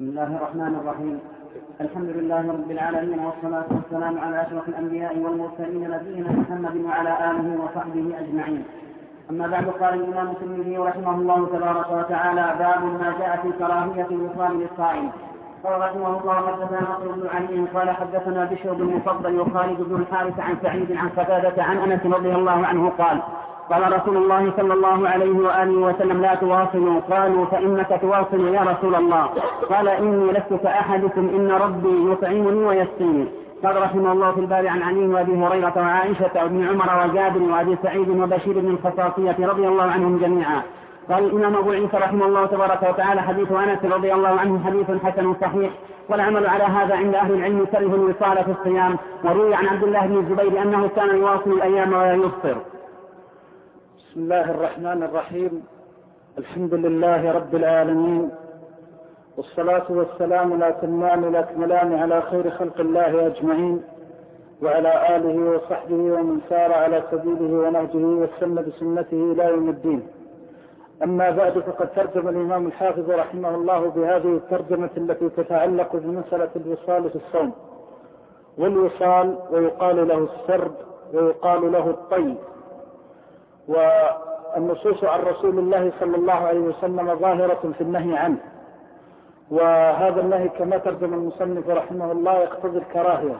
بسم الله الرحمن الرحيم. الحمد لله رب العالمين، والصلاة والسلام على أشرف الأنبياء والمرسلين نبينا محمد وعلى آله وصحبه أجمعين. أما بعد، قال الإمام الترمذي رحمه الله تبارك وتعالى: باب ما جاء في كراهية الوصال للصائم. قال رحمه الله: حدثنا نصر بن علي قال حدثنا بشر بن المفضل وخالد بن الحارث عن سعيد عن قتادة عن أنس رضي الله عنه قال: قال رسول الله صلى الله عليه وآله وسلم: لا تواصلوا. قالوا: فإنك تواصل يا رسول الله؟ قال: إني لست كأحدكم، إن ربي يطعمني ويسقيني. قال رحمه الله في الباب عن علي وأبي هريرة وعائشة وابن عمر وجابر وأبي سعيد وبشير بن الخصاصية رضي الله عنهم جميعا. قال الإمام أبو عيسى رحمه الله تبارك وتعالى: حديث أنس رضي الله عنه حديث حسن صحيح، والعمل على هذا عند أهل العلم كره الوصال في الصيام. وروي عن عبد الله بن الزبير أنه كان يواصل الأيام ولا يفطر. بسم الله الرحمن الرحيم. الحمد لله رب العالمين، والصلاة والسلام الأتمان الأكملان على خير خلق الله أجمعين، وعلى آله وصحبه ومن سار على سبيله ونهجه واستنى بسنته إلى يوم الدين. أما بعد، فقد ترجم الإمام الحافظ رحمه الله بهذه الترجمة التي تتعلق بمسألة الوصال في الصوم. والوصال ويقال له السرد ويقال له الطي، والنصوص عن رسول الله صلى الله عليه وسلم ظاهرة في النهي عنه، وهذا النهي كما ترجم المصنف رحمه الله يقتضي الكراهية.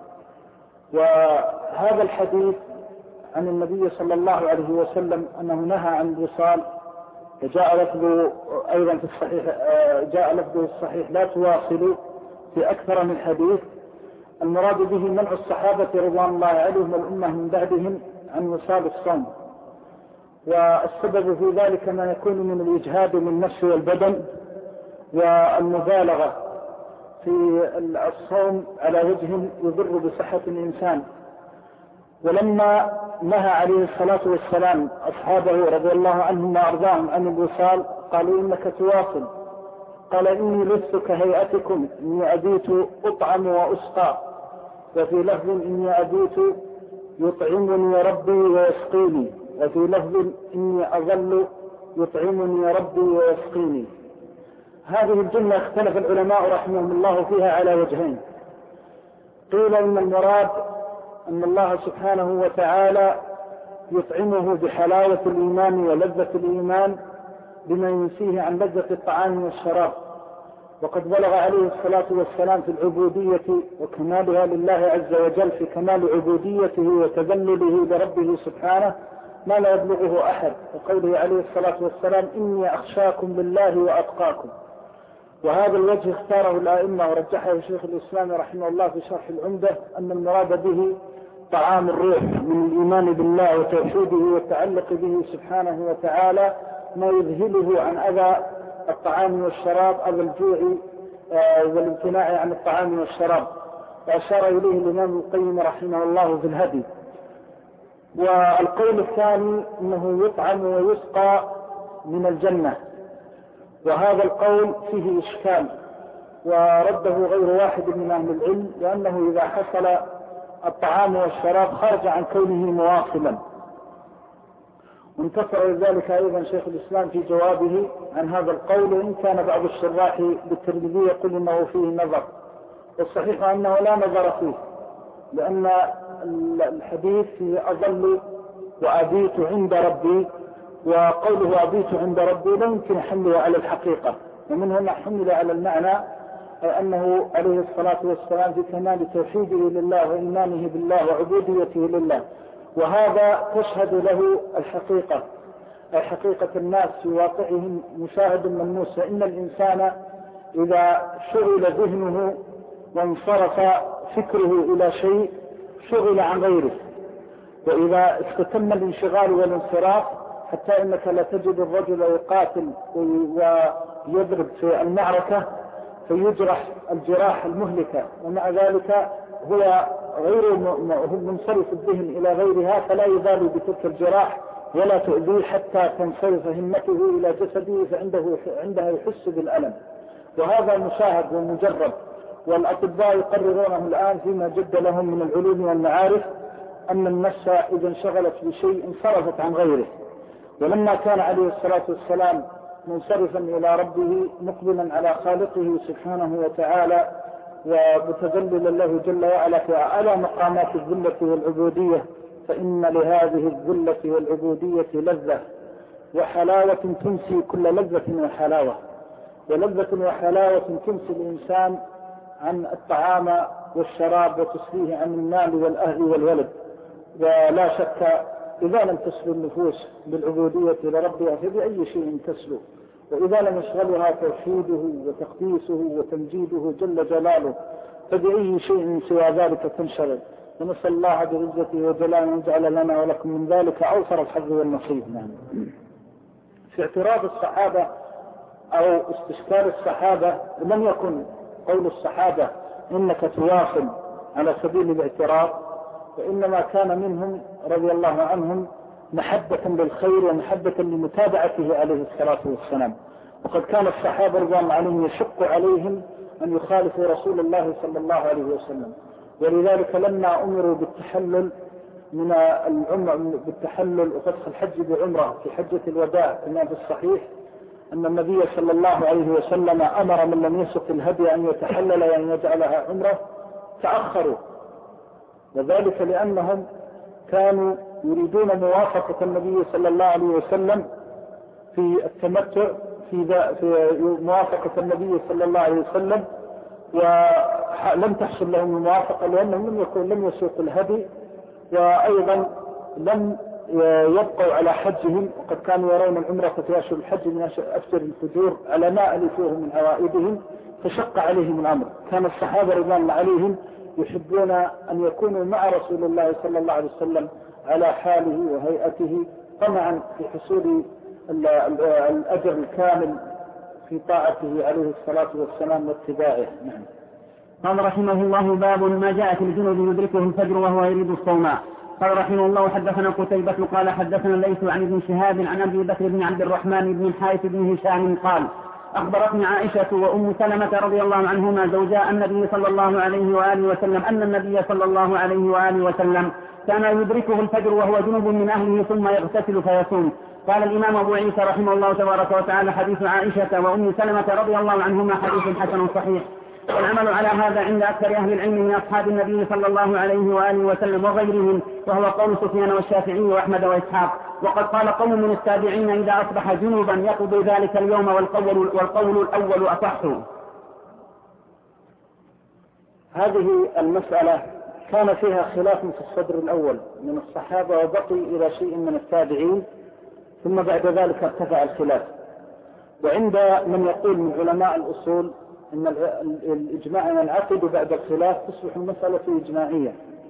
وهذا الحديث عن النبي صلى الله عليه وسلم أنه نهى عن الوصال، وجاء لفظه أيضا في الصحيح، جاء لفظه الصحيح: لا تواصلوا، في أكثر من حديث. المراد به منع الصحابة رضوان الله عليهم والأمة من بعدهم عن وصال الصوم، والسبب في ذلك ما يكون من الإجهاد من النفس والبدن والمبالغة في الصوم على وجه يضر بصحة الإنسان. ولما نهى عليه الصلاة والسلام أصحابه رضي الله عنهم وأرضاهم عن الوصال قالوا: إنك تواصل. قال: إني لست كهيئتكم، إني أبيت أطعم وأسقى. وفي لفظ: إني أبيت يطعمني ربي ويسقيني. وفي لفظ: إني أظل يطعمني ربي ويسقيني. هذه الجملة اختلف العلماء رحمهم الله فيها على وجهين. قيل إن المراد أن الله سبحانه وتعالى يطعمه بحلاوة الإيمان ولذة الإيمان بما ينسيه عن لذة الطعام والشراب، وقد بلغ عليه الصلاة والسلام في العبودية وكمالها لله عز وجل، في كمال عبوديته وتذلله لربه سبحانه ما لا يبلغه أحد، وقوله عليه الصلاة والسلام: إني أخشاكم بالله وأتقاكم. وهذا الوجه اختاره الآئمة ورجحه شيخ الإسلام رحمه الله في شرح العمدة، أن المراد به طعام الروح من الإيمان بالله وتوحيده والتعلق به سبحانه وتعالى، ما يذهله عن أذى الطعام والشراب، أذى الجوع والامتناع عن الطعام والشراب. وأشار إليه الإمام القيم رحمه الله في الهدي. والقول الثاني أنه يطعم ويسقى من الجنة، وهذا القول فيه إشكال، ورده غير واحد من أهل العلم، لأنه إذا حصل الطعام والشراب خرج عن كونه مواصلا. وانتصر لذلك أيضا شيخ الإسلام في جوابه عن هذا القول، وإن كان بعض الشراح بالترمذي يقول إنه فيه نظر، والصحيح أنه لا نظر فيه، لأن الحديث فيه أظل وأبيت عند ربي، وقوله أبيت عند ربي لا يمكن حمله على الحقيقة، ومن هنا حمل على المعنى أنه عليه الصلاة والسلام في كمال توحيده لله وإيمانه بالله وعبوديته لله. وهذا تشهد له الحقيقة، أي حقيقة الناس في واقعهم مشاهد ملموس. فإن الإنسان إذا شغل ذهنه وانصرف فكره إلى شيء شغل عن غيره، وإذا استتم الانشغال والانصراف حتى إنك لا تجد الرجل يقاتل ويضرب في المعركة فيجرح الجراح المهلكة، ومع ذلك هو غير منصرف الذهن إلى غيرها، فلا يبالي بتلك الجراح ولا تؤذيه حتى تنصرف همته إلى جسده، فعندها يحس بالألم. وهذا مشاهد ومجرب، والأطباء يقررونه الآن فيما جد لهم من العلوم والمعارف أن النفس إذا انشغلت بشيء انصرفت عن غيره. ولما كان عليه الصلاة والسلام منصرفا إلى ربه مقبلا على خالقه سبحانه وتعالى ومتذللا له جل وعلا في أعلى مقامات الذلة والعبودية، فإن لهذه الذلة والعبودية لذة وحلاوة تنسي كل لذة وحلاوة، ولذة وحلاوة تنسي الإنسان عن الطعام والشراب وتسليه عن المال والأهل والولد. ولا شك إذا لم تسلو النفوس بالعبودية لربها فبأي شيء تسلو، وإذا لم يشغلها توحيده وتقديسه وتمجيده جل جلاله فبأي شيء سوى ذلك تنشغل. ونسأل الله بعزته وجلاله أن يجعل لنا ولكم من ذلك أوفر الحظ والنصيب. في اعتراض الصحابة أو استشكال الصحابة لم يكن قول الصحابة إنك تواصل على سبيل الاعتراض، وإنما كان منهم رضي الله عنهم محبة للخير ومحبة لمتابعته عليه الصلاة والسلام. وقد كان الصحابة رضي الله عنهم يشق عليهم أن يخالفوا رسول الله صلى الله عليه وسلم، ولذلك لما أمروا بالتحلل من بالتحلل وفتح الحج بعمرة في حجة الوداع كما في الصحيح أن النبي صلى الله عليه وسلم أمر من لم يسق الهدي أن يتحلل وأن يجعلها عمرة، تأخروا، وذلك لأنهم كانوا يريدون موافقة النبي صلى الله عليه وسلم في التمتع في موافقة النبي صلى الله عليه وسلم، ولم تحصل لهم الموافقة لأنهم لم يسوقوا الهدي، وأيضا لم يبقوا على حجهم، وقد كانوا يرون العمرة في أشهر الحج من أفجر الفجور على ما ألفوه من عوائدهم، فشق عليهم الأمر. كان الصحابة رضوان الله عليهم يحبون أن يكونوا مع رسول الله صلى الله عليه وسلم على حاله وهيئته طمعا في حصول الأجر الكامل في طاعته عليه الصلاة والسلام واتباعه. قال رحمه الله: باب ما جاء في الجنوب يدركه الفجر وهو يريد الصوم. قال رحمه الله: حدثنا قتيبة قال حدثنا الليث عن ابن شهاب عن أبي بكر بن عبد الرحمن بن الحارث بن هشام قال: أخبرتني عائشة وأم سلمة رضي الله عنهما زوجاء النبي صلى الله عليه وآله وسلم أن النبي صلى الله عليه وآله وسلم كان يدركه الفجر وهو جنوب من أهله ثم يغتسل فيصوم. قال الإمام أبو عيسى رحمه الله تبارك وتعالى: حديث عائشة وأم سلمة رضي الله عنهما حديث حسن صحيح، والعمل على هذا عند أكثر أهل العلم من أصحاب النبي صلى الله عليه وآله وسلم وغيرهم، وهو قول سفيان والشافعي وأحمد وإسحاق. وقد قال قوم من التابعين: إذا أصبح جنوبا يقضي ذلك اليوم، والقول الأول أصح. هذه المسألة كان فيها خلاف في الصدر الأول من الصحابة وبقي إلى شيء من التابعين، ثم بعد ذلك ارتفع الخلاف. وعند من يقول من علماء الأصول إن الإجماع ينعقد بعد الخلاف تصبح المسألة إجماعية.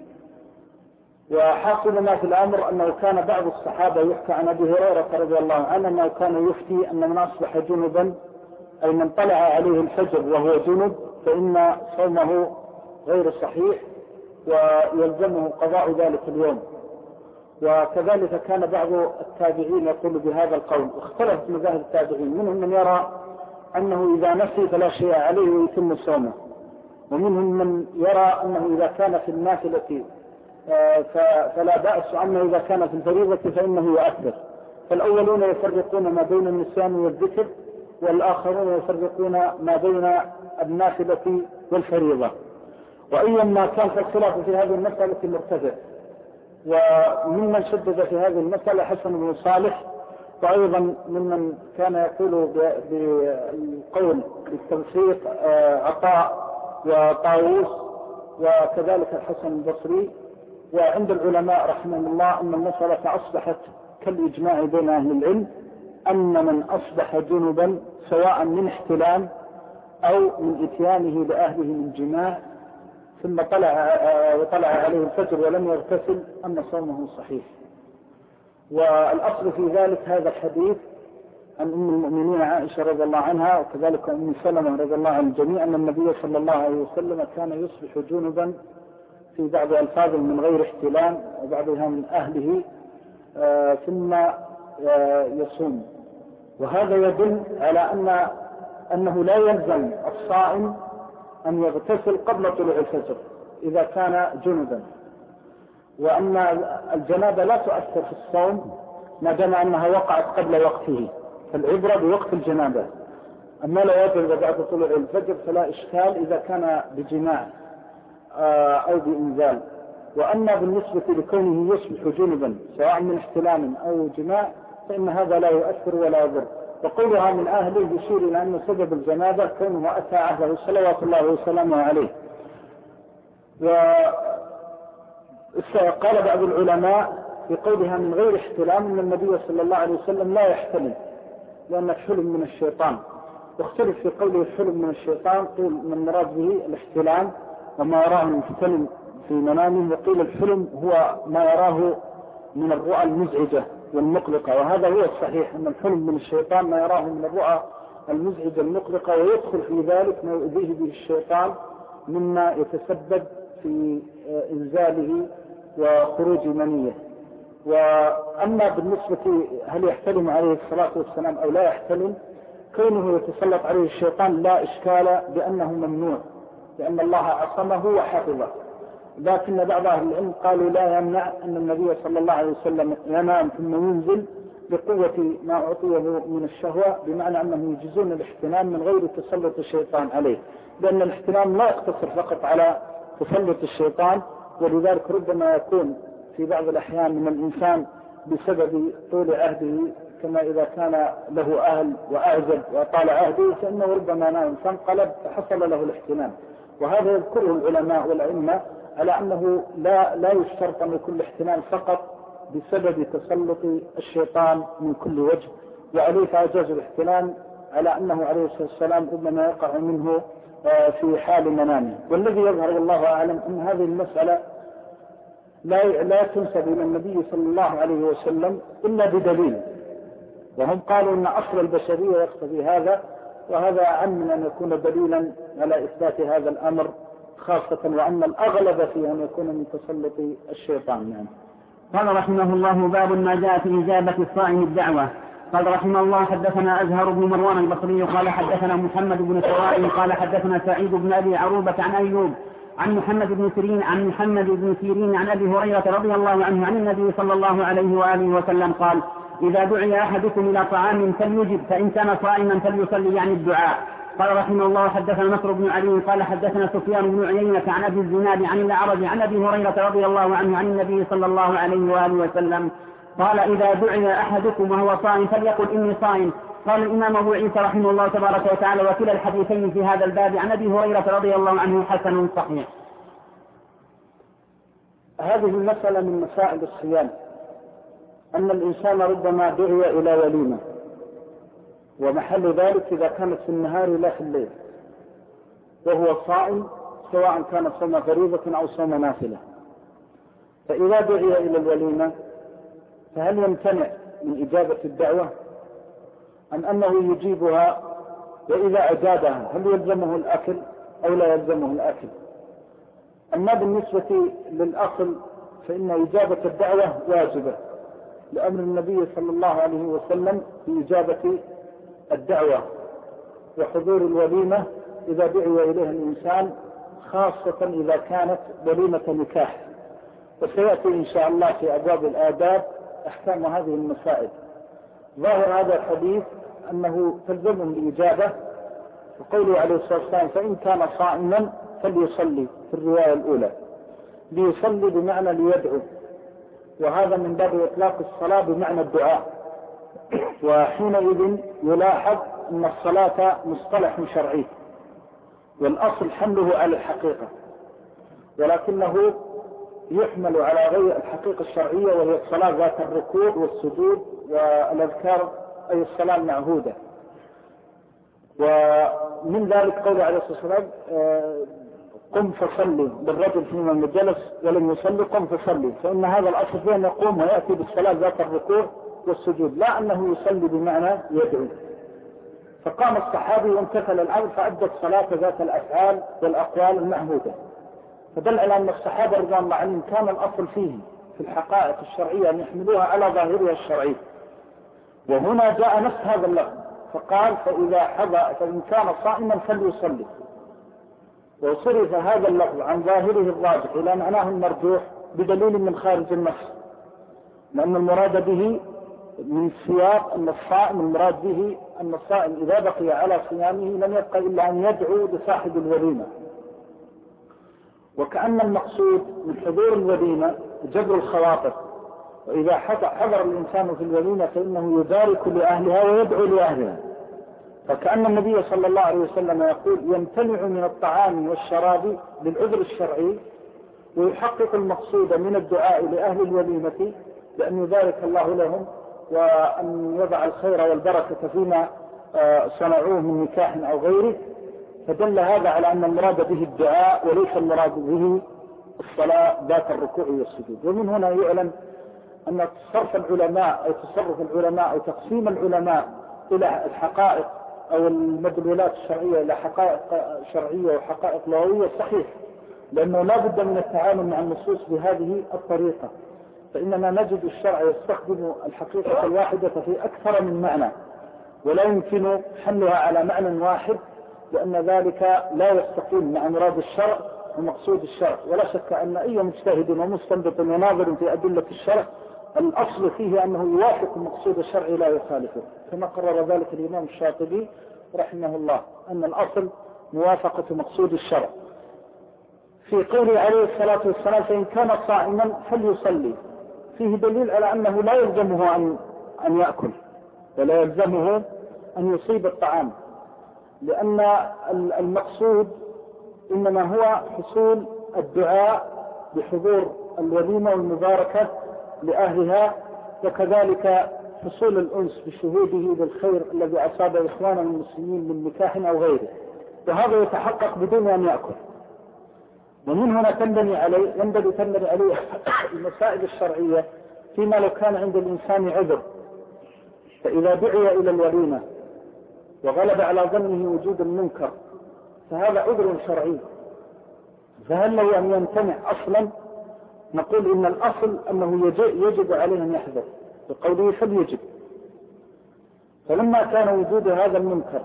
وحاصل ما في الأمر أنه كان بعض الصحابة يحكى عن أبي هريرة رضي الله عنه أنه كان يفتي أن من أصبح جنبا أي من طلع عليه الفجر وهو جنب فإن صومه غير صحيح ويلزمه قضاء ذلك اليوم. وكذلك كان بعض التابعين يقول بهذا القول، واختلفت مذاهب التابعين، منهم من يرى أنه إذا نسي فلا شيء عليه ويتم صومه، ومنهم من يرى أنه إذا كان في النافلة فلا بأس، وأنه إذا كان في الفريضة فإنه يؤثر. فالأولون يفرقون ما بين النسيان والذكر، والآخرون يفرقون ما بين النافلة والفريضة. وأيما كان الخلاف في هذه المسألة مرتفع. وممن شدد في هذه المسألة حسن بن صالح، وأيضا ممن كان يقول بالقول بالتوثيق عطاء وطاووس، وكذلك الحسن البصري. وعند العلماء رحمهم الله أن المسألة أصبحت كالإجماع بين أهل العلم أن من أصبح جنبا سواء من احتلام أو من إتيانه لأهله من جماع ثم وطلع عليه الفجر ولم يغتسل أن صومه صحيح. والأصل في ذلك هذا الحديث عن أم المؤمنين عائشة رضي الله عنها، وكذلك أم سلمة رضي الله عن الجميع، أن النبي صلى الله عليه وسلم كان يصبح جنبا في بعض ألفاظ من غير احتلام وبعضها من أهله ثم يصوم. وهذا يدل على أنه لا يلزم الصائم أن يغتسل قبل طلوع الفجر إذا كان جنبا، وأن الجنابة لا تؤثر في الصوم ما دام أنها وقعت قبل وقته. فالعبرة بوقت الجنابة. أما لو وجد بعد طلوع الفجر فلا إشكال إذا كان بجماع أو بإنزال. وأما بالنسبة لكونه يصبح جنبا سواء من احتلام أو جماع فإن هذا لا يؤثر ولا يضر. وقولها من أهله يشير إلى أن سبب الجنابة كونه أتى عهده صلوات الله وسلامه عليه. وقال بعض العلماء في قولها من غير احتلام أن النبي صلى الله عليه وسلم لا يحتلم لأن الحلم من الشيطان. واختلف في قوله الحلم من الشيطان، قيل من المراد به الاحتلام وما يراه المحتلم في منامه، وقيل الحلم هو ما يراه من الرؤى المزعجة والمقلقة، وهذا هو الصحيح أن الحلم من الشيطان ما يراه من الرؤى المزعجة المقلقة، ويدخل في ذلك ما يؤذيه به الشيطان مما يتسبب في إنزاله وخروج منيه. وأما بالنسبة هل يحتلم عليه الصلاة والسلام أو لا يحتلم، كونه يتسلط عليه الشيطان لا إشكال بأنه ممنوع لأن الله عصمه وحفظه. لكن بعض أهل العلم قالوا لا يمنع أن النبي صلى الله عليه وسلم ينام ثم ينزل بقوة ما أعطيه من الشهوة، بمعنى أنهم يجزون الاحتلام من غير تسلط الشيطان عليه، لأن الاحتلام لا يقتصر فقط على تسلط الشيطان، ولذلك ربما يكون في بعض الأحيان من الإنسان بسبب طول عهده، كما إذا كان له أهل وأعزب وطال عهده فإنه ربما نام فانقلب فحصل له الاحتلام. وهذا يذكره العلماء والأئمة على أنه لا يشترط أن يكون الاحتلام فقط بسبب تسلط الشيطان من كل وجه، وعليه فأجاز الاحتلام على أنه عليه الصلاة والسلام ربما يقع منه في حال منامه. والذي يظهر والله أعلم أن هذه المسألة لا تنسب إلى النبي صلى الله عليه وسلم إلا بدليل، وهم قالوا أن أصل البشرية يقتضي هذا، وهذا أعم من أن يكون دليلا على إثبات هذا الأمر، خاصة وأن الأغلب فيه أن يكون من تسلط الشيطان. يعني قال رحمه الله باب ما جاء في إجابة الصائم الدعوة. قال رحمه الله حدثنا أزهر بن مروان البصري قال حدثنا محمد بن سوائل قال حدثنا سعيد بن أبي عروبة عن أيوب عن محمد بن سيرين عن أبي هريرة رضي الله عنه عن النبي صلى الله عليه وآله وسلم قال إذا دعي أحدكم إلى طعام فليجب، فإن كان صائما فليصلي يعني الدعاء. قال رحمه الله حدثنا نصر بن علي قال حدثنا سفيان بن عيينة عن أبي الزناد عن الأعرج عن أبي هريرة رضي الله عنه عن النبي صلى الله عليه وآله وسلم قال إذا دعي أحدكم وهو صائم فليقل إني صائم. قال الإمام أبو عيسى رحمه الله تبارك وتعالى وكلا الحديثين في هذا الباب عن أبي هريرة رضي الله عنه حسن صحيح. هذه المسألة من مسائل الصيام، أن الإنسان ربما دعي إلى وليمة، ومحل ذلك إذا كانت في النهار لا في الليل، وهو صائم سواء كان صوم فريضة أو صوم نافلة. فإذا دعي إلى الوليمة فهل يمتنع من إجابة الدعوة أم أنه يجيبها؟ وإذا أجابها هل يلزمه الأكل أو لا يلزمه الأكل؟ أما بالنسبة للأصل فإن إجابة الدعوة واجبة لأمر النبي صلى الله عليه وسلم في إجابة الدعوة وحضور الوليمة إذا دعي إليها الإنسان، خاصة إذا كانت وليمة نكاح. وسيأتي إن شاء الله في أبواب الآداب أحكام هذه المسائل. ظاهر هذا الحديث أنه تلزمهم الإجابة، وقوله عليه الصلاة والسلام فإن كان صائما فليصلي في الرواية الأولى، ليصلي بمعنى ليدعو، وهذا من باب إطلاق الصلاة بمعنى الدعاء. وحينئذ يلاحظ أن الصلاة مصطلح شرعي، والأصل حمله على الحقيقة، ولكنه يحمل على غير الحقيقة الشرعية، وهي الصلاة ذات الركوع والسجود والأذكار، أي الصلاة المعهودة. ومن ذلك قول عليه الصلاة والسلام قم فصلي بالرجل فيما جلس ولم يصلي قم فصلي، فإن هذا الأصل فيه أن يقوم ويأتي بالصلاة ذات الركوع والسجود، لا أنه يصلي بمعنى يدعو. فقام الصحابي وامتثل الأمر فأدى الصلاة ذات الأفعال والأقوال المعهودة، فدل على أن الصحابة رضي الله عنهم كان الأصل فيه في الحقائق الشرعية أن يحملوها على ظاهرها الشرعي. وهنا جاء نفس هذا اللفظ فقال فإن كان صائما فليصلي، وصرف هذا اللفظ عن ظاهره الراجح إلى معناه المرجوح بدليل من خارج النص، لأن المراد به من سياق أن الصائم المراد به أن الصائم إذا بقي على صيامه لم يبقى إلا أن يدعو لصاحب الوليمة، وكأن المقصود من حضور الوليمة جبر الخواطر، وإذا حضر الإنسان في الوليمة فإنه يبارك لأهلها ويدعو لأهلها. فكأن النبي صلى الله عليه وسلم يقول يمتنع من الطعام والشراب للعذر الشرعي، ويحقق المقصود من الدعاء لأهل الوليمة بأن يبارك الله لهم وأن يضع الخير والبركة فيما صنعوه من نكاح أو غيره. فدل هذا على أن المراد به الدعاء وليس المراد به الصلاة ذات الركوع والسجود. ومن هنا يعلم أن تصرف العلماء أو تقسيم العلماء إلى الحقائق أو المدلولات الشرعية إلى حقائق شرعية وحقائق لغوية صحيح، لأنه لا بد من التعامل مع النصوص بهذه الطريقة، فإننا نجد الشرع يستخدم الحقيقة الواحدة في أكثر من معنى، ولا يمكن حملها على معنى واحد، لأن ذلك لا يستقيم مع مراد الشرع ومقصود الشرع. ولا شك أن أي مجتهد ومستنبط وناظر في أدلة الشرع الأصل فيه أنه يوافق مقصود الشرع لا يخالفه، كما قرر ذلك الإمام الشاطبي رحمه الله أن الأصل موافقة مقصود الشرع. في قوله عليه الصلاة والسلام فإن كان صائما فليصلي، فيه دليل على أنه لا يلزمه أن يأكل ولا يلزمه أن يصيب الطعام، لأن المقصود إنما هو حصول الدعاء بحضور الوليمة والمباركة لأهلها، وكذلك حصول الأنس بشهوده بالخير الذي أصاب إخوان المسلمين من نكاح أو غيره، وهذا يتحقق بدون أن يأكل. ومن هنا ينبغي عليه المسائل الشرعية فيما لو كان عند الإنسان عذر، فإذا دعي إلى الوليمة وغلب على ظنه وجود المنكر فهذا عذر شرعي، فهل له أن يمتنع أصلا؟ نقول إن الأصل أنه يجب عليه أن يحذر بقوله فليجب. فلما كان وجود هذا المنكر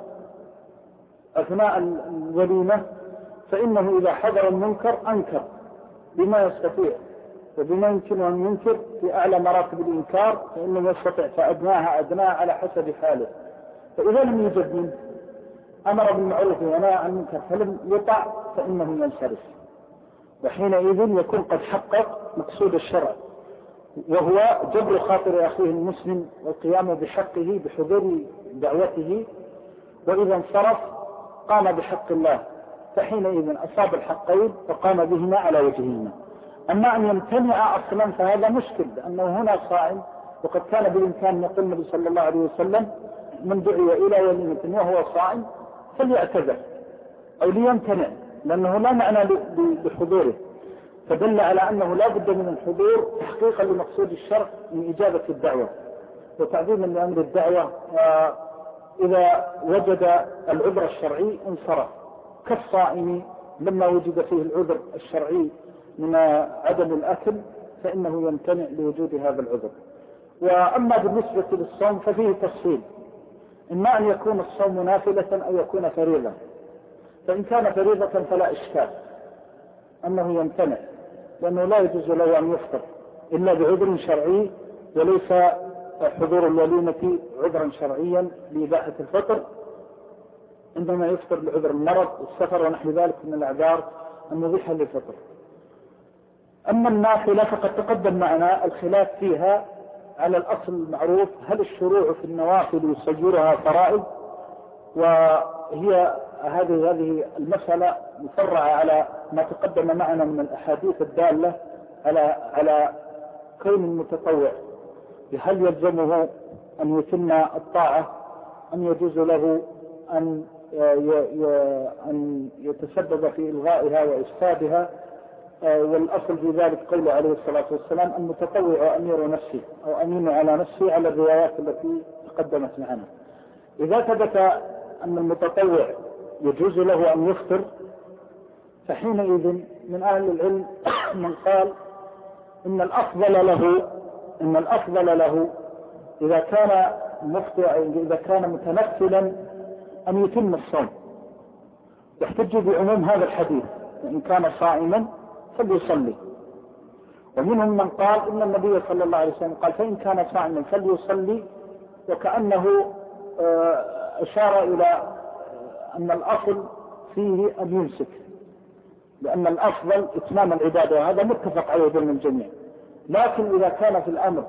أثناء الوليمة فإنه إذا حضر المنكر أنكر بما يستطيع وبما يمكن أن ينكر في أعلى مراتب الإنكار، فإنه يستطيع فأدناها على حسب حاله. فإذا لم يوجد منه أمر بالمعروف ونهى عن المنكر فلم يطع فإنه ينصرف، وحينئذ يكون قد حقق مقصود الشرع، وهو جبر خاطر أخيه المسلم والقيام بحقه بحضور دعوته، وإذا انصرف قام بحق الله، فحينئذ أصاب الحقين وقام بهما على وجههما. أما أن يمتنع أصلا فهذا مشكل، لأنه هنا صائم، وقد كان بالإمكان يقول النبي صلى الله عليه وسلم من دعي إلى وليمة وهو صائم فليعتذر أو ليمتنع، لأنه لا معنى بحضوره، فدل على أنه لا بد من الحضور تحقيقا لمقصود الشرع من إجابة الدعوة وتعظيما لأمر الدعوة. إذا وجد العذر الشرعي انصرف، كالصائم لما وجد فيه العذر الشرعي من عدم الأكل فإنه يمتنع لوجود هذا العذر. وأما بالنسبة للصوم ففيه تفصيل، إما أن يكون الصوم نافلة أو يكون فريضة، فإن كان فريضة فلا إشكال أنه يمتنع، لأنه لا يجوز له أن يفطر إلا بعذر شرعي، وليس حضور الوليمة عذرا شرعيا لإباحة الفطر، عندما يفطر لعذر المرض والسفر ونحو ذلك من الأعذار المبيحة للفطر. أما النافلة فقد تقدم معنا الخلاف فيها على الأصل المعروف، هل الشروع في النوافل يصيرها فرائض؟ وهي هذه المسألة مفرعة على ما تقدم معنا من الأحاديث الدالة على كون المتطوع هل يلزمه أن يتم الطاعة أم يجوز له أن يتسبب في إلغائها وإفسادها. والأصل في ذلك قوله عليه الصلاة والسلام المتطوع أمير نفسه أو أمين على نفسه على الروايات التي تقدمت معنا. إذا ثبت أن المتطوع يجوز له أن يفطر فحينئذ من أهل العلم من قال إن الأفضل له إذا كان إذا كان متنفلا أن يتم الصوم، يحتج بعموم هذا الحديث، إن كان صائما فليصلي. ومنهم من قال إن النبي صلى الله عليه وسلم قال فإن كان صائما فليصلي، وكأنه أشار إلى أن الأصل فيه أن يمسك، لأن الأفضل إتمام العبادة، وهذا متفق عليه بين الجميع. لكن إذا كان في الأمر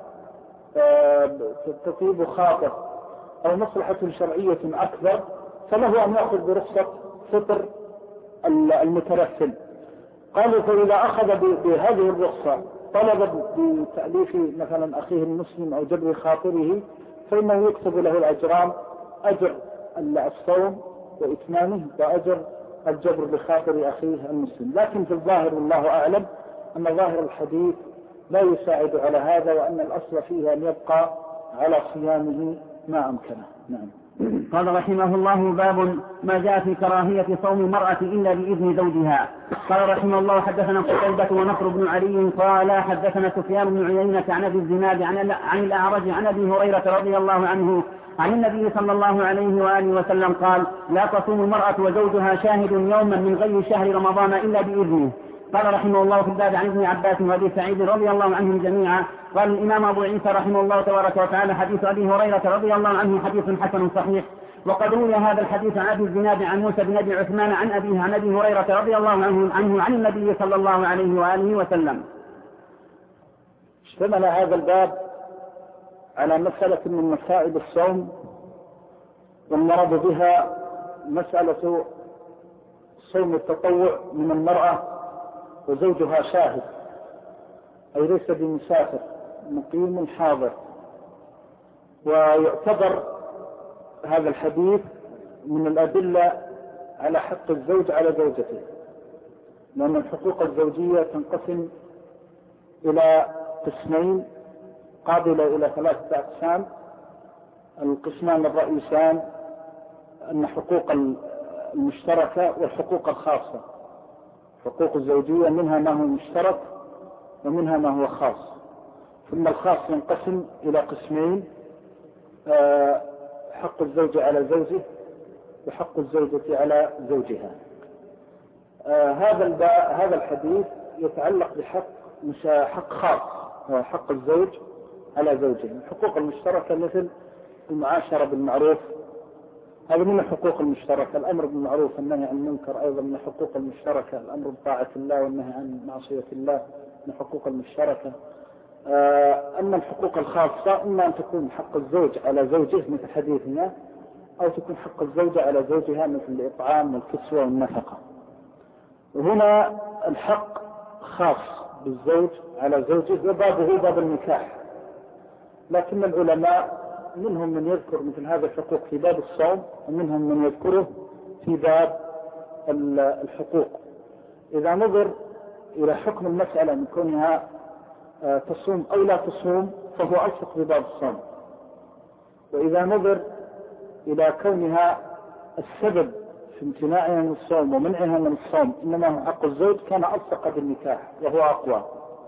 تطيب خاطر أو مصلحة شرعية أكبر فله أن يأخذ برخصة فطر المترسل. قالوا فإذا أخذ بهذه الرخصة طلب بتأليف مثلا أخيه المسلم أو جبر خاطره فإنه يكتب له الأجران، أجر الصوم وإتمامه وأجر الجبر بخاطر أخيه المسلم. لكن في الظاهر والله أعلم أن ظاهر الحديث لا يساعد على هذا، وأن الأصل فيه أن يبقى على صيامه ما أمكنه. نعم. قال رحمه الله: باب ما جاء في كراهية صوم المرأة إلا بإذن زوجها. قال رحمه الله: حدثنا قتيبة ونصر بن علي قال حدثنا سفيان بن عيينة عن أبي الزناد عن الأعرج عن أبي هريرة رضي الله عنه عن النبي صلى الله عليه وآله وسلم قال: لا تصوم المرأة وزوجها شاهد يوما من غير شهر رمضان إلا بإذنه. قال رحمه الله في الباب عن ابن عباس وابي سعيد رضي الله عنهم جميعا. قال الإمام أبو عيسى رحمه الله تبارك وتعالى: حديث أبي هريرة رضي الله عنه حديث حسن صحيح. وقد روي هذا الحديث عن أبي الزناد عن موسى بن أبي عثمان عن أبيه عن أبي هريرة رضي الله عنه عن النبي صلى الله عليه وآله وسلم. اشتمل هذا الباب على مسألة من مسائل الصوم، والمراد بها مسألة صوم التطوع من المرأة وزوجها شاهد، أي ليس بمسافر، مقيم حاضر. ويعتبر هذا الحديث من الأدلة على حق الزوج على زوجته، لأن الحقوق الزوجية تنقسم إلى قسمين قابلة إلى 3 أقسام. القسمان الرئيسان أن حقوق المشتركة والحقوق الخاصة. حقوق الزوجية منها ما هو مشترك ومنها ما هو خاص. ثم الخاص ينقسم إلى قسمين: حق الزوج على زوجه وحق الزوجة على زوجها. هذا الحديث يتعلق بحق خاص هو حق الزوج على زوجه. الحقوق المشتركة مثل المعاشرة بالمعروف، هذا من الحقوق المشتركة. الأمر بالمعروف والنهي عن المنكر أيضا من الحقوق المشتركة. الأمر بطاعة الله والنهي عن معصية الله من الحقوق المشتركة. أما الحقوق الخاصة إما أن تكون حق الزوج على زوجه مثل حديثنا، أو تكون حق الزوجة على زوجها مثل الإطعام والكسوة والنفقة. وهنا الحق خاص بالزوج على زوجه، وبابه باب النكاح. لكن العلماء منهم من يذكر مثل هذا الحقوق في باب الصوم، ومنهم من يذكره في باب الحقوق. إذا نظر إلى حكم المسألة من كونها تصوم أو لا تصوم فهو ألصق بباب الصوم. وإذا نظر إلى كونها السبب في امتناعها من الصوم ومنعها من الصوم إنما هو حق الزوج كان ألصق بالنكاح وهو أقوى.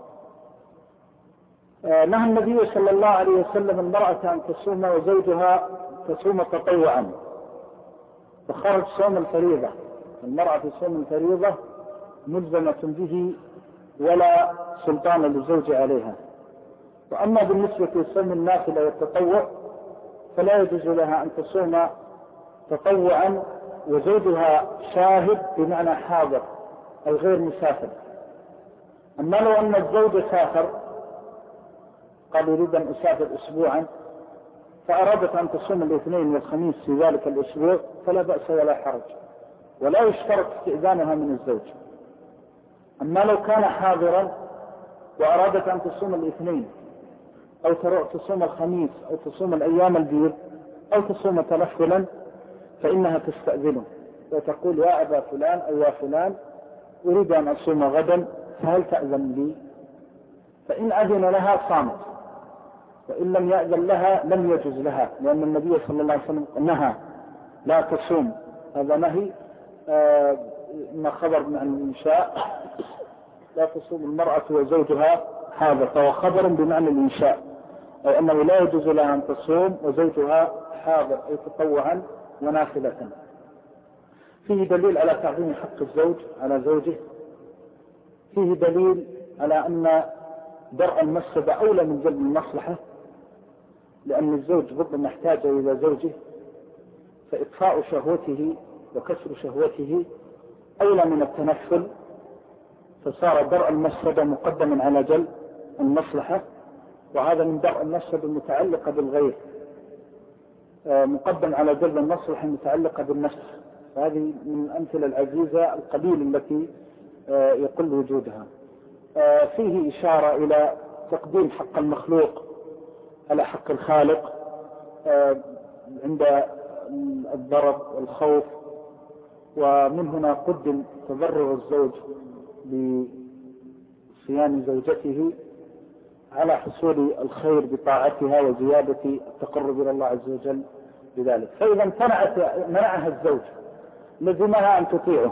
نهى النبي صلى الله عليه وسلم المرأة أن تصوم وزوجها تصوم تطوعا، فخرج صوم الفريضة. المرأة في صوم الفريضة ملزمة به ولا سلطان للزوج عليها. وأما بالنسبة لصوم النافلة والتطوع فلا يجوز لها أن تصوم تطوعا وزوجها شاهد بمعنى حاضر أو غير مسافر. أما لو أن الزوج سافر، قال يريد أن أسافر أسبوعا، فأرادت أن تصوم الاثنين والخميس في ذلك الأسبوع فلا بأس ولا حرج، ولا يشترط استئذانها من الزوج. أما لو كان حاضرا وأرادت أن تصوم الاثنين أو تصوم الخميس أو تصوم الأيام البيض أو تصوم تنفلا فإنها تستأذنه وتقول: يا أبا فلان أو يا فلان أريد أن أصوم غدا فهل تأذن لي؟ فإن أذن لها صامت، وإن لم يأذن لها لم يجوز لها، لأن النبي صلى الله عليه وسلم نهى لا تصوم. هذا نهي ما خبر عن الإنشاء: لا تصوم المرأة وزوجها حاضر، فهو خبر بمعنى الإنشاء، أي أنه لا يجوز لها أن تصوم وزوجها حاضر أي تطوعا ونافلة. فيه دليل على تعظيم حق الزوج على زوجه، فيه دليل على أن درء المفسدة أولى من جلب المصلحة، لأن الزوج ربما احتاج إلى زوجه، فإطفاء شهوته وكسر شهوته أولى من التنفل، فصار درء المفسدة مقدما على جلب المصلحة، وهذا من درء المفسدة المتعلقة بالغير مقدم على جلب المصلحة المتعلقة بالنفس. هذه من الأمثلة العزيزة القليل التي يقل وجودها. فيه إشارة إلى تقديم حق المخلوق على حق الخالق عند الضرب والخوف، ومن هنا قدم تضرر الزوج بصيام زوجته على حصول الخير بطاعتها وزيادة التقرب إلى الله عز وجل بذلك. فإذا منعها الزوج لزمها أن تطيعه،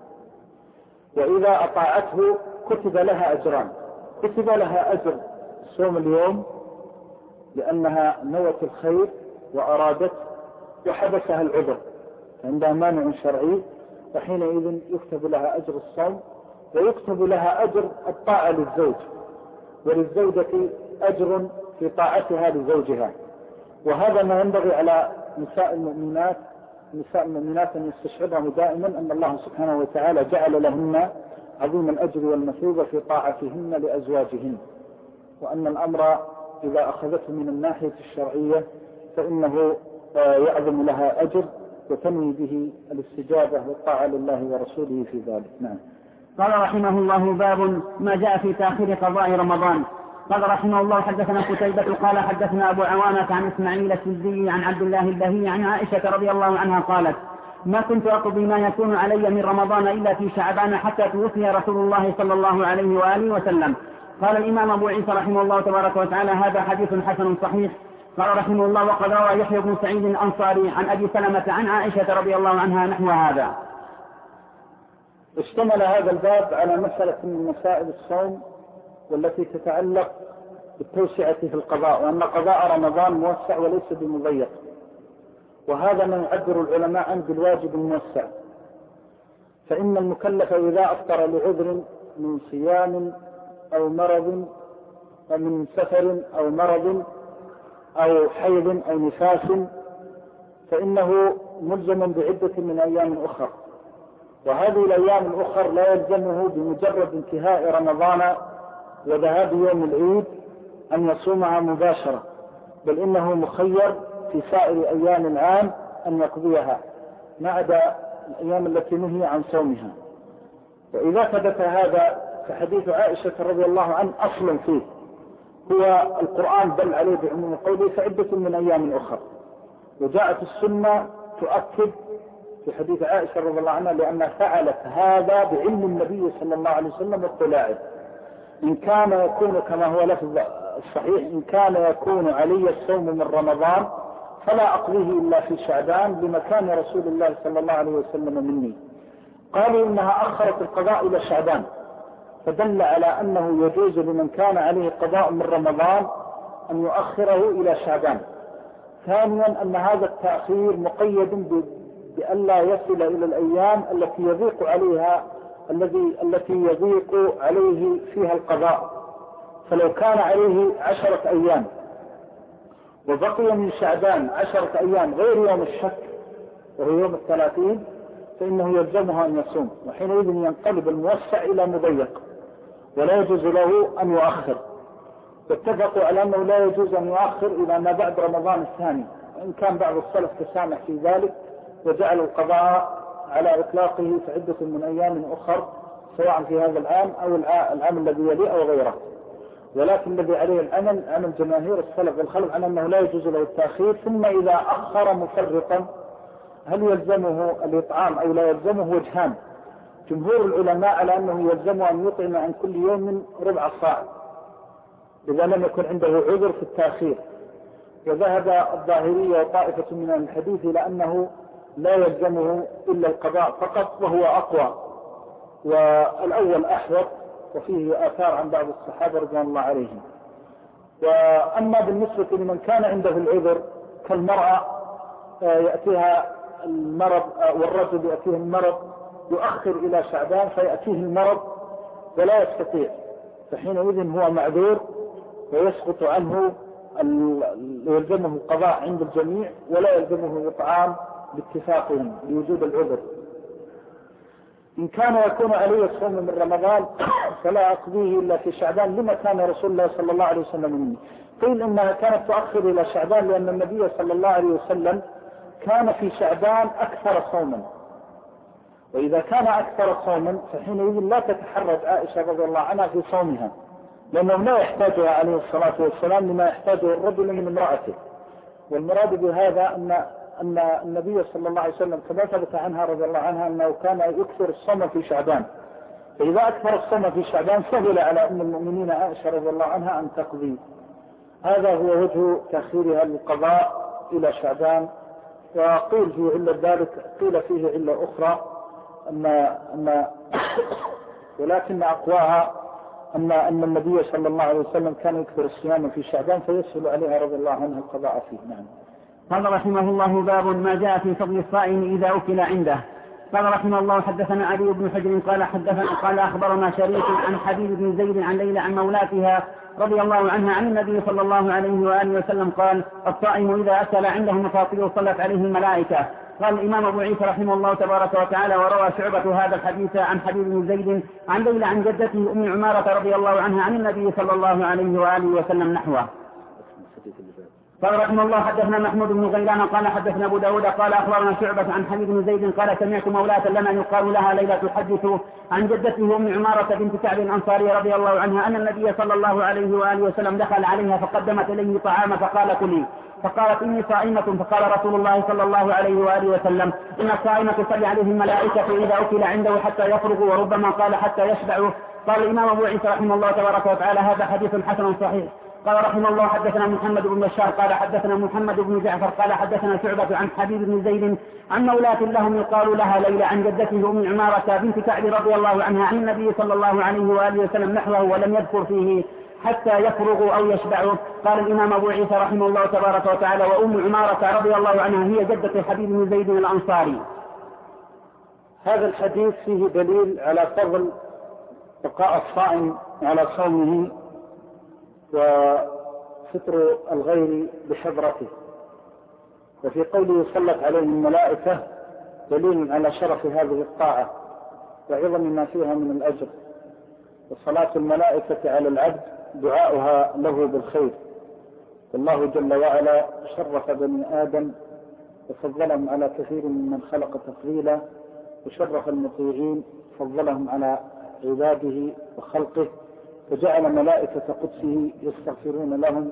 وإذا أطاعته كتب لها أجران: كتب لها أجر صوم اليوم لأنها نوت الخير وأرادت وحبسها العذر، عندها مانع شرعي، وحينئذ يكتب لها أجر الصوم، ويكتب لها أجر الطاعة للزوج، وللزوجة أجر في طاعتها لزوجها. وهذا ما ينبغي على نساء المؤمنات أن يستشعرن دائما أن الله سبحانه وتعالى جعل لهن عظيم الأجر والمثوبة في طاعتهن لأزواجهن، وأن الأمر إذا أخذته من الناحية الشرعية فإنه يعظم لها أجر وتنوي به الاستجابة والطاعة لله ورسوله في ذلك. نعم. قال رحمه الله: باب ما جاء في تأخير قضاء رمضان. قال رحمه الله: حدثنا قتيبة قال حدثنا أبو عوانة عن إسماعيل السدي عن عبد الله البهي عن عائشة رضي الله عنها قالت: ما كنت أقضي ما يكون علي من رمضان إلا في شعبان حتى توفي رسول الله صلى الله عليه وآله وسلم. قال الإمام أبو عيسى رحمه الله تبارك وتعالى: هذا حديث حسن صحيح. قال رحمه الله: وقد روى يحيى بن سعيد الأنصاري عن أبي سلمة عن عائشة رضي الله عنها نحو هذا. اشتمل هذا الباب على مسألة من مسائل الصوم والتي تتعلق بالتوسعة في القضاء، وأن قضاء رمضان موسع وليس بمضيق، وهذا ما يعبر العلماء عنه بالواجب الموسع. فإن المكلف إذا أفطر لعذر من صيام أو مرض أو من سفر أو مرض أو حيض أو نفاس فإنه ملزم بعدة من أيام أخرى، وهذه الأيام الأخرى لا يلزمه بمجرد انتهاء رمضان وذهاب يوم العيد أن يصومها مباشرة، بل إنه مخير في سائر أيام العام أن يقضيها ما عدا الأيام التي نهي عن صومها. وإذا ثبت هذا فحديث عائشة رضي الله عنه أصل فيه، هو القرآن دل عليه بعموم قوله: فعدة من أيام أخرى. وجاءت السنة تؤكد في حديث عائشة رضي الله عنها لأنها فعلت هذا بعلم النبي صلى الله عليه وسلم واطلاعه. إن كان يكون كما هو لفظ الصحيح: إن كان يكون علي الصوم من رمضان فلا أقضيه إلا في شعبان لمكان رسول الله صلى الله عليه وسلم مني. قالوا إنها أخرت القضاء إلى شعبان، فدل على أنه يجوز لمن كان عليه قضاء من رمضان أن يؤخره إلى شعبان. ثانيا أن هذا التأخير مقيد بألا يصل إلى الأيام التي يضيق عليها التي يضيق عليه فيها القضاء. فلو كان عليه 10 أيام وبقي من شعبان 10 أيام غير يوم الشك وهو يوم 30 فإنه يلزمها أن يصوم، وحينئذ ينقلب الموسع إلى مضيق ولا يجوز له أن يؤخر. واتفقوا على أنه لا يجوز أن يؤخر إلى ما بعد رمضان الثاني، وإن كان بعض السلف تسامح في ذلك وجعل القضاء على إطلاقه في عدة من أيام أخر سواء في هذا العام أو العام الذي يليه أو غيره. ولكن الذي عليه العمل عمل جماهير السلف والخلف على أنه لا يجوز له التأخير. ثم إذا أخر مفرطا هل يلزمه الإطعام أو لا يلزمه؟ وجهان. جمهور العلماء على أنه يلزمه أن يطعم عن كل يوم ربع صاع إذا لم يكن عنده عذر في التأخير، وذهب الظاهرية وطائفة من الحديث إلى أنه لا يلزمه إلا القضاء فقط، وهو أقوى، والأول أحوط، وفيه آثار عن بعض الصحابة رضوان الله عليهم. وأما بالنسبة لمن كان عنده العذر كالمرأة يأتيها المرض والرجل يأتيه المرض يؤخر إلى شعبان فيأتيه المرض ولا يستطيع، فحينئذ هو معذور ويسقط عنه يلزمه القضاء عند الجميع ولا يلزمه الإطعام باتفاقهم لوجود العذر. إن كان يكون عليه الصوم من رمضان فلا أقضيه إلا في شعبان، لما كان رسول الله صلى الله عليه وسلم مني. قيل إنها كانت تؤخر إلى شعبان لأن النبي صلى الله عليه وسلم كان في شعبان أكثر صوما، وإذا كان أكثر صوما فحينئذ لا تتحرج عائشة رضي الله عنها في صومها، لأنه لا يحتاجها عليه الصلاة والسلام لما يحتاجه الرجل من امرأته. والمراد بهذا أن النبي صلى الله عليه وسلم كما ثبت عنها رضي الله عنها أنه كان يكثر الصوم في شعبان، فإذا أكثر الصوم في شعبان سهل على أم المؤمنين عائشة رضي الله عنها أن تقضي. هذا هو وجه تأخيرها للقضاء إلى شعبان. وقيل فيه علة ذلك، قيل فيه علة أخرى ولكن أقواها أن النبي صلى الله عليه وسلم كان يكثر الصيام في شعبان فيسهل عليها رضي الله عنها القضاء فيه. نعم. قال رحمه الله: باب ما جاء في فضل الصائم إذا أكل عنده. قال رحمه الله: حدثنا علي بن حجر قال أخبرنا شريك عن حبيب بن زيد عن ليلى عن مولاتها رضي الله عنها عن النبي صلى الله عليه وآله وسلم قال: الصائم إذا أكل عنده مفاطير صلت عليه الملائكة. قال الإمام أبو عيسى رحمه الله تبارك وتعالى: وروى شعبة هذا الحديث عن حبيب بن زيد عن ليلى عن جدته أم عمارة رضي الله عنها عن النبي صلى الله عليه وآله وسلم نحوه. قال رحمه الله: حدثنا محمود بن غيلان قال حدثنا أبو داود قال أخبرنا شعبة عن حبيب بن زيد قال: سمعت مولاة لنا يقال لها ليلى تحدث عن جدته أم عمارة بنت كعب الأنصاري رضي الله عنها أن النبي صلى الله عليه وآله وسلم دخل عليها فقدمت إليه طعاما فقال: كلي. فقالت: إني صائمة. فقال رسول الله صلى الله عليه وآله وسلم: إن الصائمة تصلي عليه الملائكة إذا أكل عنده حتى يفرغ، وربما قال حتى يشبع. قال الإمام أبو عيسى رحمه الله تبارك وتعالى: هذا حديث حسن صحيح. قال رحمه الله: حدثنا محمد بن بشار قال حدثنا محمد بن جعفر قال حدثنا شعبة عن حبيب بن زيد عن مولاة لهم يقال لها ليلى عن جدته أم عمارة بنت كعب رضي الله عنها عن النبي صلى الله عليه وآله وسلم نحوه ولم يذكر فيه حتى يفرغوا أو يشبعوا. قال الإمام أبو عيسى رحمه الله تبارك وتعالى: وأم عمارة رضي الله عنها هي جدة حبيب بن زيد الأنصاري. هذا الحديث فيه دليل على فضل بقاء الصائم على صومه وفطر الغير بحضرته. وفي قوله صلت عليه الملائكة دليل على شرف هذه الطاعة وعظم ما فيها من الأجر. وصلاة الملائكة على العبد دعاؤها له بالخير، والله جل وعلا شرف بني آدم وفضلهم على كثير ممن خلق تفضيلا، وشرف المطيعين فضلهم على عباده وخلقه، فجعل ملائكة قدسه يستغفرون لهم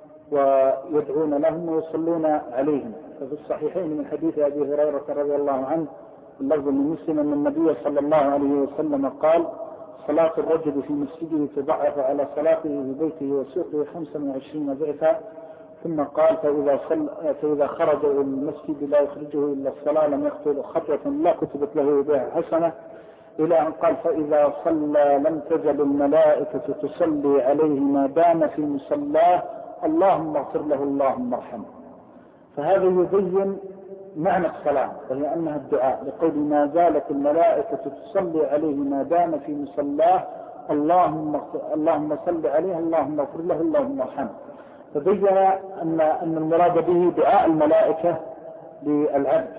ويدعون لهم ويصلون عليهم. ففي الصحيحين من حديث أبي هريرة رضي الله عنه اللفظ من مسلم أن النبي صلى الله عليه وسلم قال: صلاة الرجل في مسجده تضعف على صلاته في بيته وسوقه 25 ضعفا. ثم قال: فإذا خرج إلى المسجد لا يخرجه إلا الصلاة لم يخطو خطوة لا كتبت له بها حسنة، إلى أن قال: فإذا صلى لم تزل الملائكة تصلي عليه ما دام في مصلاه اللهم اغفر له اللهم ارحمه. فهذا يبين معنى الصلاة، وهي أنها الدعاء، لقول: ما زالت الملائكة تصلي عليه ما دام في مصلاه اللهم صل عليه اللهم اغفر له اللهم ارحمه. فبين أن المراد به دعاء الملائكة للعبد.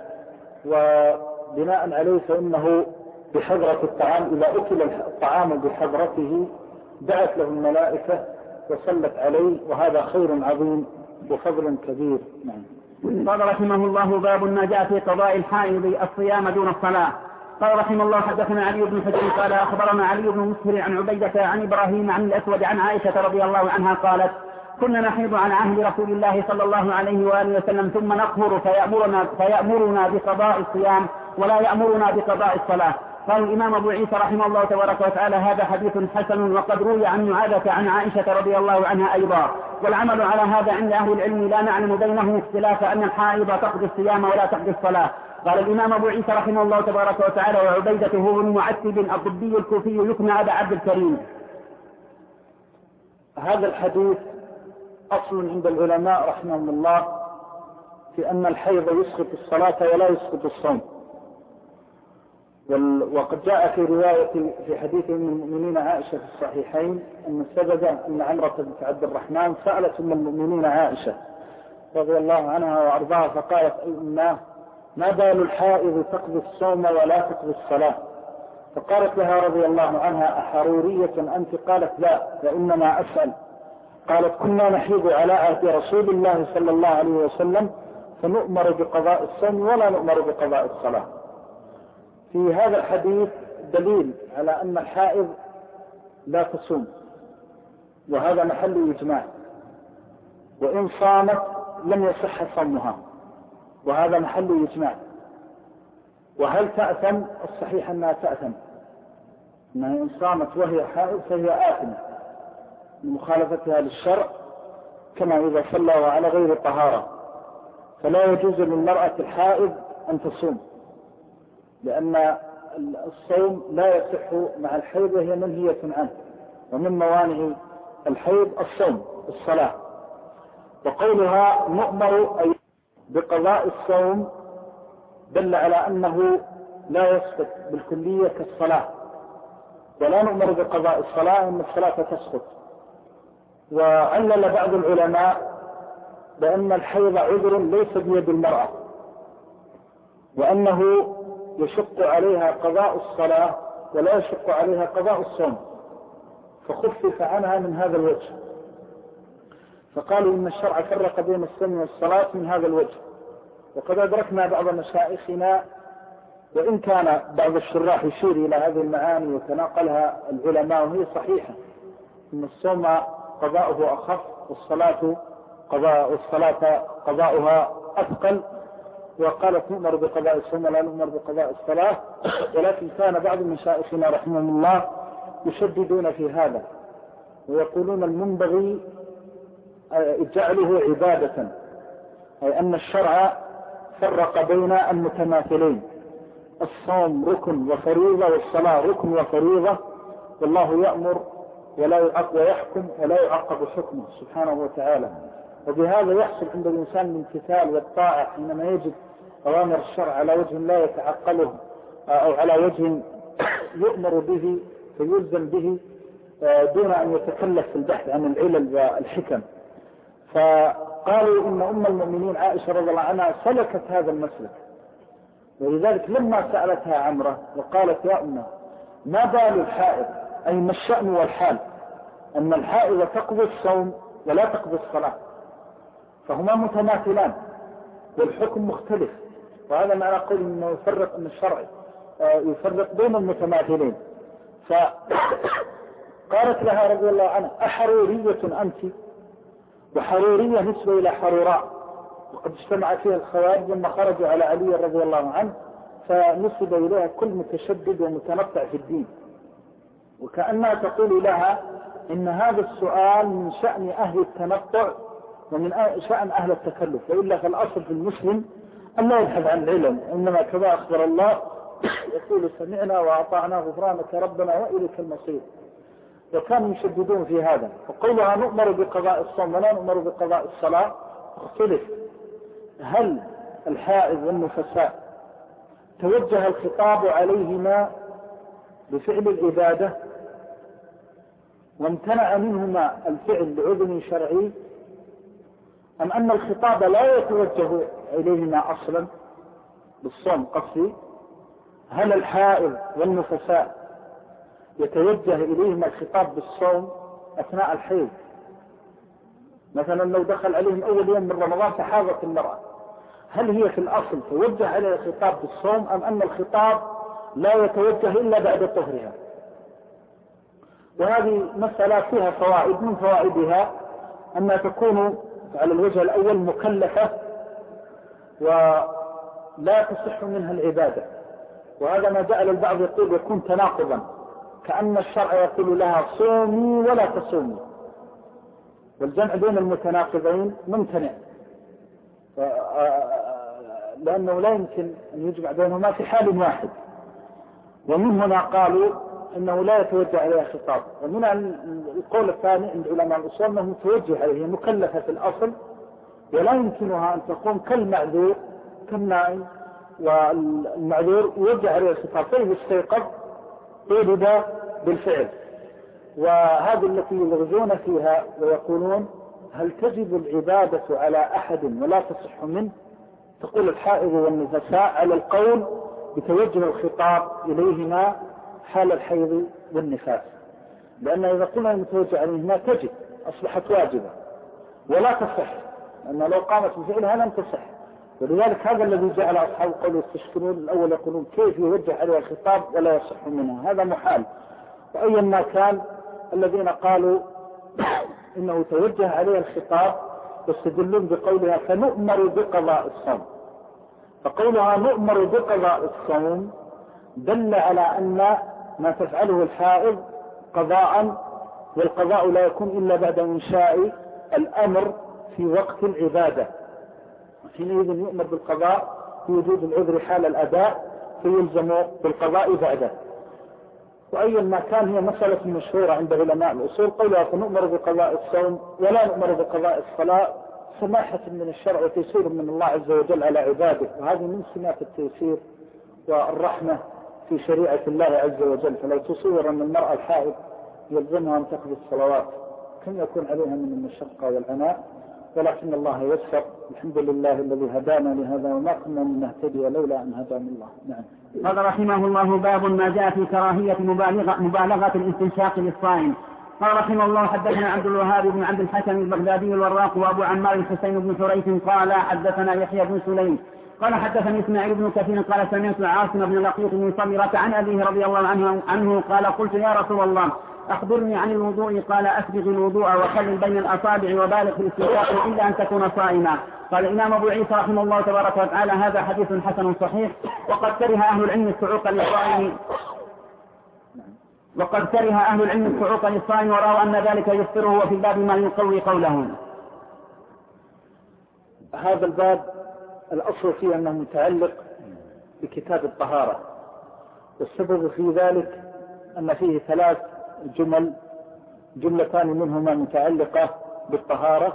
وبناء عليه فإنه بحضرة الطعام، إذا أكل الطعام بحضرته دعت له الملائكة وصلت عليه، وهذا خير عظيم وفضل كبير. نعم. قال رحمه الله: باب ما جاء في قضاء الحائض الصيام دون الصلاة. قال رحمه الله: حدثنا علي بن حجر قال أخبرنا علي بن مسهر عن عبيدة عن إبراهيم عن الأسود عن عائشة رضي الله عنها قالت: كنا نحيض على عهد رسول الله صلى الله عليه وآله وسلم ثم نطهر فيأمرنا بقضاء الصيام ولا يأمرنا بقضاء الصلاة. قال الإمام أبو عيسى رحمه الله تبارك وتعالى: هذا حديث حسن، وقد روي عن معاذة عن عائشة رضي الله عنها أيضا. والعمل على هذا عند أهل العلم لا نعلم بينهم اختلاف أن الحائض تقضي الصيام ولا تقضي الصلاة. قال الإمام أبو عيسى رحمه الله تبارك وتعالى: وعبيدة هو بن معتب الطبي الكوفي يكنى أبا عبد الكريم. هذا الحديث أصل عند العلماء رحمهم الله في أن الحيض يسقط الصلاة ولا يسقط الصوم. وقد جاء في رواية في حديث من المؤمنين عائشة في الصحيحين أن السبب أن عمرة بنت عبد الرحمن سألت من المؤمنين عائشة رضي الله عنها وأرضاها فقالت: أي أماه، ما بال الحائض تقضي الصوم ولا تقضي الصلاة؟ فقالت لها رضي الله عنها: أحرورية أنت؟ قالت: لا، وإنما أسأل. قالت: كنا نحيض على عهد رسول الله صلى الله عليه وسلم فنؤمر بقضاء الصوم ولا نؤمر بقضاء الصلاة. في هذا الحديث دليل على أن الحائض لا تصوم، وهذا محل إجماع، وإن صامت لم يصح صومها، وهذا محل إجماع. وهل تأثم؟ الصحيح أنها تأثم، أنها إن صامت وهي حائض فهي آثمة لمخالفتها للشرع، كما إذا صلى على غير طهارة. فلا يجوز للمرأة الحائض أن تصوم، لأن الصوم لا يصح مع الحيض وهي منهية عنه، ومن موانع الحيض الصوم الصلاة. وقولها نؤمر أي بقضاء الصوم دل على أنه لا يسقط بالكلية كالصلاة، ولا نؤمر بقضاء الصلاة إن الصلاة تسقط. وعلل بعض العلماء بأن الحيض عذر ليس بيد المرأة، وأنه يشق عليها قضاء الصلاة ولا يشق عليها قضاء الصوم، فخفف عنها من هذا الوجه. فقالوا إن الشرع فرق بين الصوم والصلاة من هذا الوجه. وقد أدركنا بعض مشايخنا، وإن كان بعض الشراح يشير إلى هذه المعاني وتناقلها العلماء وهي صحيحة، إن الصوم قضاؤه أخف والصلاة قضاؤها أثقل، وقالت نؤمر بقضاء الصوم ولا نؤمر بقضاء الصلاة. ولكن كان بعض مشايخنا رحمهم الله يشددون في هذا ويقولون المنبغي جعله عبادة، أي أن الشرع فرق بين المتماثلين، الصوم ركن وفريضة والصلاة ركن وفريضة، والله يأمر ويحكم ولا يعقب حكمه سبحانه وتعالى. وبهذا يحصل عند الإنسان الامتثال والطاعة حينما يجد أوامر الشرع على وجه لا يتعقله أو على وجه يؤمر به فيلزم به دون أن يتكلف في البحث عن العلل والحكم. فقالوا إن أم المؤمنين عائشة رضي الله عنها سلكت هذا المسلك، ولذلك لما سألتها عمرة وقالت: يا أمه، ما بال الحائض؟ أي ما الشأن والحال؟ أن الحائض تقضي الصوم ولا تقضي الصلاة، فهما متماثلان والحكم مختلف. وهذا معنى قول أنه يفرق أن الشرع يفرق بين المتماثلين. فقالت لها رضي الله عنها: أحرورية أنت؟ وحرورية نسبة إلى حروراء، وقد اجتمع فيها الخوارج لما خرجوا على علي رضي الله عنه، فنسب إليها كل متشدد ومتنطع في الدين، وكأنها تقول لها إن هذا السؤال من شأن أهل التنطع ومن شأن أهل التكلف، وإلا فالأصل في المسلم أن لا يبحث عن العلم، إنما كما أخبر الله يقول: سمعنا وأطعنا غفرانك ربنا وإليك المصير. وكانوا يشددون في هذا. وقولها نؤمر بقضاء الصوم ولا نؤمر بقضاء الصلاة اختلف. هل الحائض والنفساء توجه الخطاب عليهما بفعل العبادة وامتنع منهما الفعل لعذر شرعي، أم أن الخطاب لا يتوجه إليهما أصلا بالصوم قصدي؟ هل الحائض والنفساء يتوجه إليهما الخطاب بالصوم أثناء الحيض؟ مثلا لو دخل عليهم أول يوم من رمضان فحاضت المرأة، هل هي في الأصل توجه عليها الخطاب بالصوم، أم أن الخطاب لا يتوجه إلا بعد طهرها؟ وهذه مسألة فيها فوائد. من فوائدها أنها تكون على الوجه الأول مكلفة ولا تصح منها العبادة، وهذا ما جعل البعض يقول يكون تناقضا، كأن الشرع يقول لها صومي ولا تصومي، والجمع بين المتناقضين ممتنع، لأنه لا يمكن أن يجمع بينهما في حال واحد. ومن هنا قالوا أنه لا يتوجه عليها خطاب. ومن القول الثاني عند علماء الأصول أنه متوجه عليها، مكلفة في الأصل، ولا يمكنها أن تقوم كالمعذور كالنائم والمعذور يوجه عليه الخطاب فإذا استيقظ طلب بالفعل. وهذه التي يلغزون فيها ويقولون هل تجب العبادة على أحد ولا تصح منه؟ تقول الحائض والنفساء على القول بتوجه الخطاب إليهما حال الحيض والنفاس، لأن إذا قلنا المتوجه عليهما تجب أصبحت واجبة ولا تصح، لأن لو قامت بفعلها لم تصح. ولذلك هذا الذي جعل أصحاب القول يستشكلون الأول يقولون كيف يوجه عليها الخطاب ولا يصح منها، هذا محال. وأيا ما كان الذين قالوا إنه توجه عليها الخطاب يستدلون بقولها فنؤمر بقضاء الصوم، فقولها نؤمر بقضاء الصوم دل على أن ما تفعله الحائض قضاء، والقضاء لا يكون إلا بعد إنشاء الأمر في وقت العبادة، حينئذ يؤمر بالقضاء في وجود العذر حال الأداء فيلزم بالقضاء بعده. وأيا ما كان هي مسألة مشهورة عند علماء الأصول قولها فنؤمر بقضاء الصوم ولا نؤمر بقضاء الصلاة سماحة من الشرع وتيسير من الله عز وجل على عباده، وهذه من سمات التيسير والرحمة في شريعة الله عز وجل. فلو تصور أن المرأة الحائض يلزمها أن تقضي الصلوات كم يكون عليها من المشقة والعناء، ولكن الله يسر. الحمد لله الذي هدانا لهذا وما كنا لنهتدي لولا أن هدانا الله. نعم. قال رحمه الله باب ما جاء في كراهية مبالغة الاستنشاق للصائم. قال رحمه الله حدثنا عبد الوهاب بن عبد الحكم البغدادي الوراق وابو عمار الحسين بن حريث قال حدثنا يحيى بن سليم قال حدثني اسماعيل بن كثير قال سمعت عاصم بن لقيط بن صبرة عن أبيه رضي الله عنه قال قلت يا رسول الله أخبرني عن الوضوء قال أسبغ الوضوء وخلل بين الأصابع وبالغ في الاستنشاق إلا أن تكون صائما. قال الإمام أبو عيسى رحمه الله تبارك وتعالى هذا حديث حسن صحيح. وقد كره أهل العلم الصعوق للصائم ورأوا أن ذلك يفطره وفي الباب ما يقوي قولهم. هذا الباب الأصل فيه أنه متعلق بكتاب الطهارة، والسبب في ذلك أن فيه 3 جملتان منهما متعلقة بالطهارة،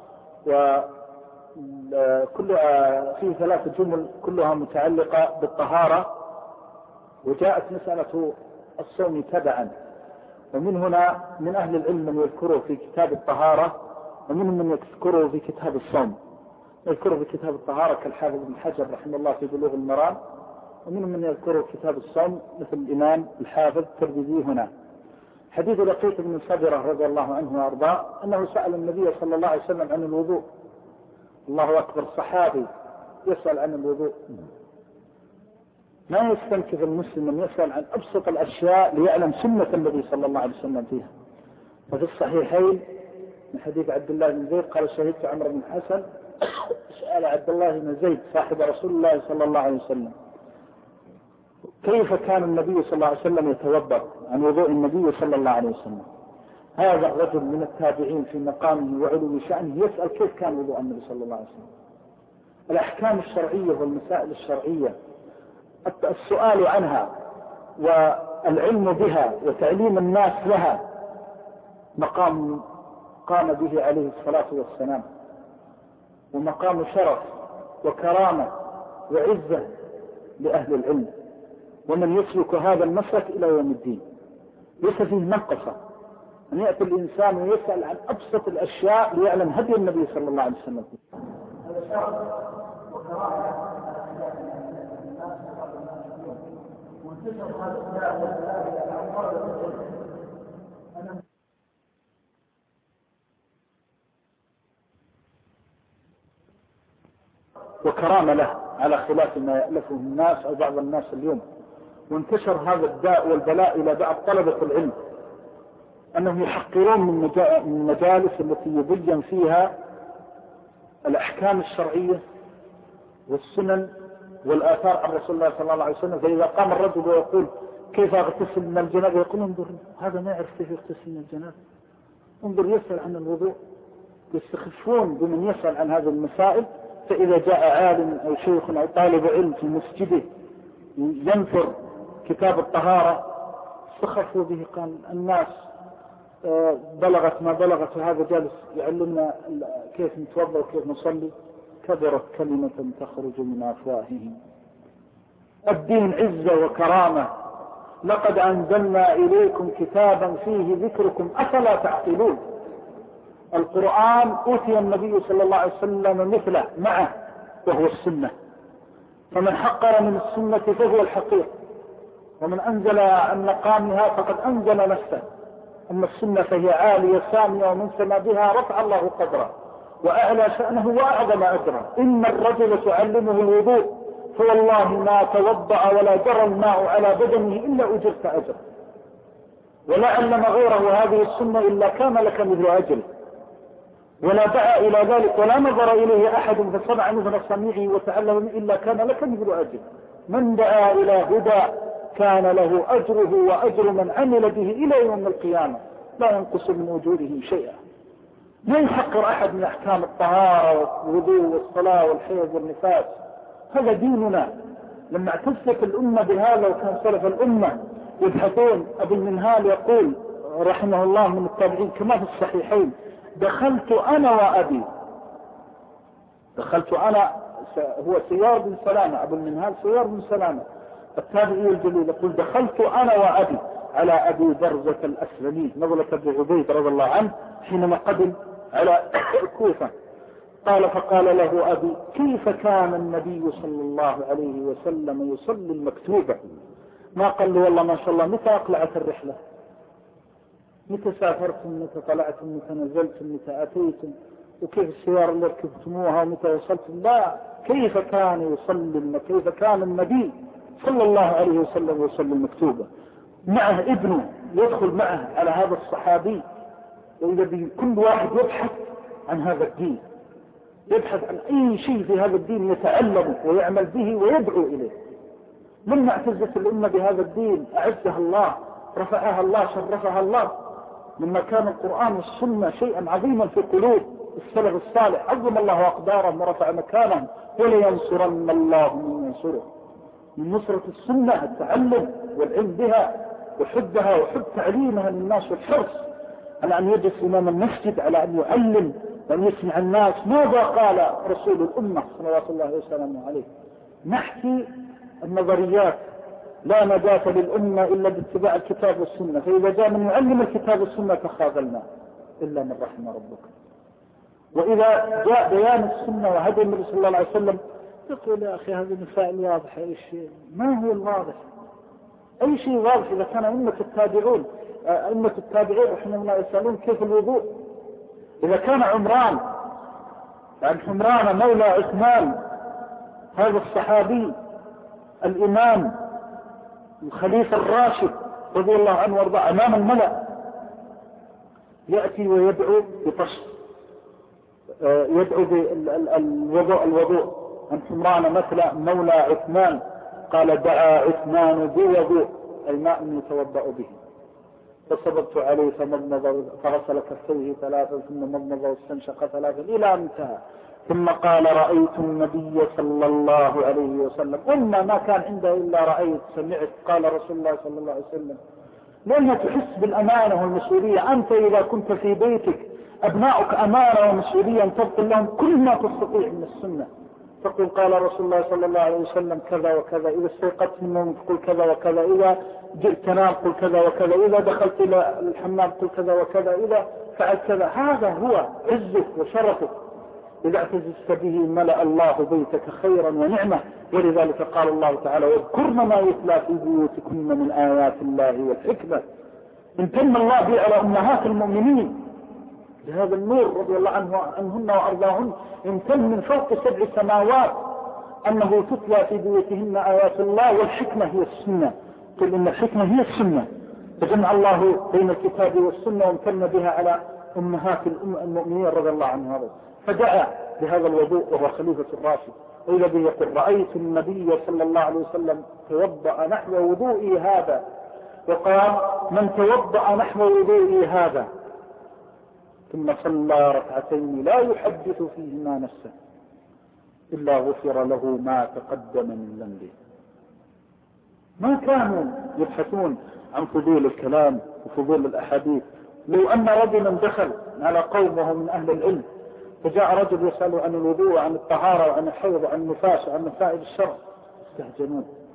فيه 3 جمل كلها متعلقة بالطهارة، وجاءت مسألة الصوم تبعا. ومن هنا من أهل العلم من يذكره في كتاب الطهارة ومنهم من يذكره في كتاب الصوم. يذكره في كتاب الطهارة كالحافظ بن حجر رحمه الله في بلوغ المرام، ومنهم من يذكره في كتاب الصوم مثل الإمام الحافظ الترمذي هنا. حديث لقيط بن صبرة رضي الله عنه وأرضاه أنه سأل النبي صلى الله عليه وسلم عن الوضوء. الله أكبر، صحابي يسأل عن الوضوء. ما يستنكف المسلم أن يسأل عن أبسط الأشياء ليعلم سنة النبي صلى الله عليه وسلم فيها. وفي الصحيحين من حديث عبد الله بن زيد قال شهدت عمرو بن حسن سأل عبد الله بن زيد صاحب رسول الله صلى الله عليه وسلم كيف كان النبي صلى الله عليه وسلم يتوضأ، عن وضوء النبي صلى الله عليه وسلم. هذا الرجل من التابعين في مقامه وعلو شأنه يسأل كيف كان وضوء النبي صلى الله عليه وسلم. الأحكام الشرعية والمسائل الشرعية السؤال عنها والعلم بها وتعليم الناس لها مقام قام به عليه الصلاة والسلام، ومقام شرف وكرامة وعزة لأهل العلم، ومن يسلك هذا المسلك إلى يوم الدين. ليس فيه منقصة أن يأتي الإنسان ويسأل عن أبسط الأشياء ليعلم هدي النبي صلى الله عليه وسلم. هذا شرف وكرامة وكرامة له على خلاف ما يألفه الناس أو بعض الناس اليوم. وانتشر هذا الداء والبلاء إلى بعض طلبة العلم أنهم يحقرون من المجالس التي يبين فيها الأحكام الشرعية والسنن والآثار عن رسول الله صلى الله عليه وسلم. فإذا قام الرجل ويقول كيف أغتسل من الجنابة يقول انظر هذا ما يعرف كيف يغتسل من الجنابة، انظر يسأل عن الوضوء. يستخفون بمن يسأل عن هذه المسائل. فإذا جاء عالم أو شيخ أو طالب علم في مسجده ينثر كتاب الطهارة استخفوا به، قال الناس بلغت ما بلغت وهذا جالس يعلمنا كيف نتوضأ وكيف نصلي. كبرت كلمة تخرج من أفواههم الدين عزة وكرامة. لقد أنزلنا إليكم كتابا فيه ذكركم أفلا تعقلون. القرآن أوتي النبي صلى الله عليه وسلم مثله معه وهو السنة، فمن حقر من السنة فهو الحقير، ومن أنزل عن مقامها فقد أنزل نفسه. أما السنة فهي عالية سامية، ومن سمى بها رفع الله قدره وأعلى شأنه وأعظم أجره. إن الرجل تعلمه الوضوء فوالله ما توضأ ولا جرى الماء على بدنه إلا أجرت أجره، ولا علم غيره هذه السنة إلا كان لك مثل أجره، ولا دعا إلى ذلك ولا نظر إليه أحد فصنع مثل صنيعه وتعلم إلا كان لك مثل أجره. من دعا إلى هدى كان له أجره وأجر من عمل به إلى يوم القيامة لا ينقص من أجوره شيئا. لا يحقر أحد من أحكام الطهارة والوضوء والصلاة والحيض والنفاس، هذا ديننا. لما اعتزت الأمة بهذا وكان سلف الأمة يبحثون، أبو المنهال يقول رحمه الله من التابعين كما في الصحيحين: دخلت أنا وأبي، دخلت أنا، هو سيار بن سلامة، أبو المنهال سيار بن سلامة التابعي الجليل، يقول: دخلت أنا وأبي على أبي برزة الأسلمي نضلة بن عبيد رضي الله عنه حينما قدم على الكوفة. قال: فقال له أبي: كيف كان النبي صلى الله عليه وسلم يصلي المكتوبة؟ ما قال له: والله ما شاء الله متى أقلعت الرحلة، متى سافرتم، متى طلعتم، متى نزلتم، متى أتيتم، وكيف السيارة اللي ركبتموها، ومتى وصلتم. لا، كيف كان يصلي، كيف كان النبي صلى الله عليه وسلم يصلي المكتوبة. معه ابنه يدخل معه على هذا الصحابي، والذي كل واحد يبحث عن هذا الدين، يبحث عن أي شيء في هذا الدين يتعلمه ويعمل به ويدعو إليه. لما اعتزت الأمة بهذا الدين أعزها الله، رفعها الله، شرفها الله. لما كان القرآن والسنة شيئا عظيما في قلوب السلف الصالح عظم الله أقدارهم ورفع مكانهم، ولينصرن الله من ينصره. من نصرة السنة التعلم والعلم بها وحبها وحب تعليمها للناس، والحرص على أن يجلس إمام المسجد على أن يعلم وأن يسمع الناس ماذا قال رسول الأمة صلوات الله وسلامه عليه. نحكي النظريات، لا نجاة للأمة إلا باتباع الكتاب والسنة، فإذا جاء من يعلم الكتاب والسنة تخاذلنا إلا من رحم ربك. وإذا جاء بيان السنة وهدي النبي صلى الله عليه وسلم يقول: يا أخي هذه مسائل واضحة. أي شيء؟ ما هو الواضح؟ أي شيء واضح؟ إذا كان أئمة التابعين رحمه الله يسألون كيف الوضوء. إذا كان عمران عن حمران مولى عثمان هذا الصحابي الإمام الخليفة الراشد رضي الله عنه وارضاه أمام الملأ يأتي ويدعو بطشت، يدعو بالوضوء عن حمران مثل مولى عثمان قال: دعا عثمان بوضوء، أي ماء يتوضأ به. فصببت عليه فمضمض فغسل كفيه ثلاثا ثم مضمض واستنشق ثلاثا إلى انتهى. ثم قال: رأيت النبي صلى الله عليه وسلم. ما كان عنده إلا رأيت، سمعت، قال رسول الله صلى الله عليه وسلم. لأنها تحس بالأمانة والمسؤولية. أنت إذا كنت في بيتك أبناؤك أمانة ومسؤولية، تبطل لهم كل ما تستطيع من السنة. تقول: قال رسول الله صلى الله عليه وسلم كذا وكذا، إذا استيقظت من النوم تقول كذا وكذا، إذا جئت تنام قل كذا وكذا، إذا دخلت إلى الحمام قل كذا وكذا، إذا فعلت كذا. هذا هو عزك وشرفك. إذا اعتززت به ملأ الله بيتك خيرا ونعمة. ولذلك قال الله تعالى: واذكرن ما يتلى في بيوتكن من آيات الله والحكمة. امتن الله به على أمهات المؤمنين بهذا النور رضي الله عنهن وأرضاهن. امتن من فوق 7 سماوات أنه تتلى في بيوتهن آيات الله والحكمة هي السنة. قل إن الحكمة هي السنة، فجمع الله بين الكتاب والسنة وامتن بها على أمهات المؤمنين رضي الله عنهم. فدعا بهذا الوضوء وهو خليفة الراشد. وإذا به يقول: رأيت النبي صلى الله عليه وسلم توضأ نحو وضوئي هذا. وقال: من توضأ نحو وضوئي هذا ثم صلى ركعتين لا يحدث فيهما نفسه إلا غفر له ما تقدم من ذنبه. ما كانوا يبحثون عن فضول الكلام وفضول الأحاديث. لو أن رجلا دخل على قوم وهم من أهل العلم فجاء رجل يسأل عن الوضوء وعن الطهارة وعن الحيض وعن النفاس وعن مسائل الشرع استهجنون.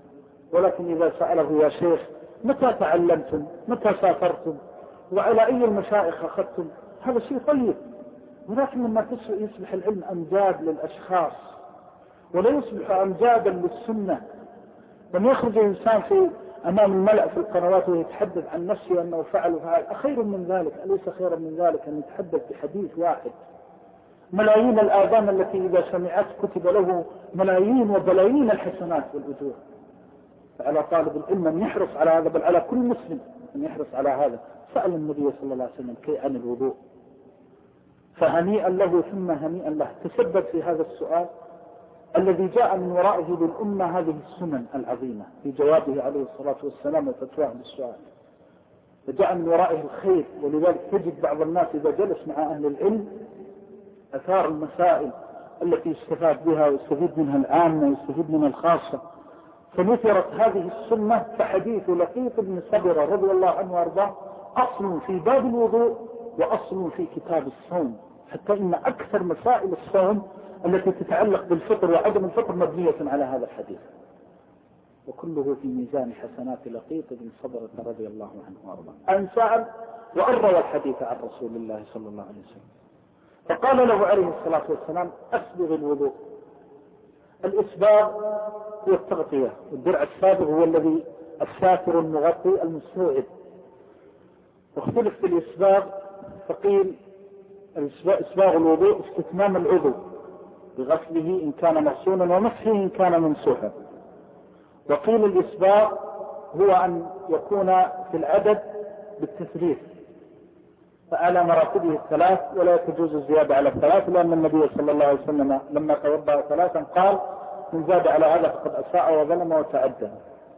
ولكن إذا سأله يا شيخ متى تعلمتم، متى سافرتم، وعلى أي المشايخ أخذتم، هذا شيء طيب. ولكن لما يصبح العلم أمجاد للأشخاص ولا يصبح أمجادا للسنة، لما يخرج الإنسان في أمام الملأ في القنوات ويتحدث عن نفسه أنه فعل وفعل، أخير من ذلك؟ أليس خيرا من ذلك أن يتحدث بحديث واحد ملايين الآذان التي إذا سمعت كتب له ملايين وبلايين الحسنات والأجور؟ فعلى طالب العلم أن يحرص على هذا، بل على كل مسلم أن يحرص على هذا. سأل النبي صلى الله عليه وسلم عن الوضوء، فهنيئا له ثم هنيئا له، تسبب في هذا السؤال الذي جاء من ورائه للأمة هذه السنن العظيمة في جوابه عليه الصلاة والسلام وفتواه بالسؤال، فجاء من ورائه الخير. ولذلك تجد بعض الناس إذا جلس مع أهل العلم أثار المسائل التي يستفاد بها ويستفيد منها العامة ويستفيد منها الخاصة، فنثرت هذه السنة. فحديث لقيط بن صبرة رضي الله عنه وارضاه أصل في باب الوضوء وأصل في كتاب الصوم، حتى إن أكثر مسائل الصوم التي تتعلق بالفطر وعدم الفطر مبنية على هذا الحديث، وكله في ميزان حسنات لقيط بن صبرة رضي الله عنه وارضاه أن سأل وأن روى الحديث عن رسول الله صلى الله عليه وسلم، فقال له عليه الصلاة والسلام أسبغ الوضوء. الإسباغ هو التغطية، والدرع السابغ هو الذي الساتر المغطي المستوعب. واختلف في الإسباغ، فقيل إسباغ الوضوء استتمام العضو بغسله إن كان مغسولا ومسحه إن كان ممسوحا. وقيل الإسباغ هو أن يكون في العدد بالتثليث، فعلى مراتبه الثلاث ولا تجوز الزيادة على الثلاث، لأن النبي صلى الله عليه وسلم لما توضأ ثلاثا قال من زاد على هذا فقد أساء وظلم وتعدى.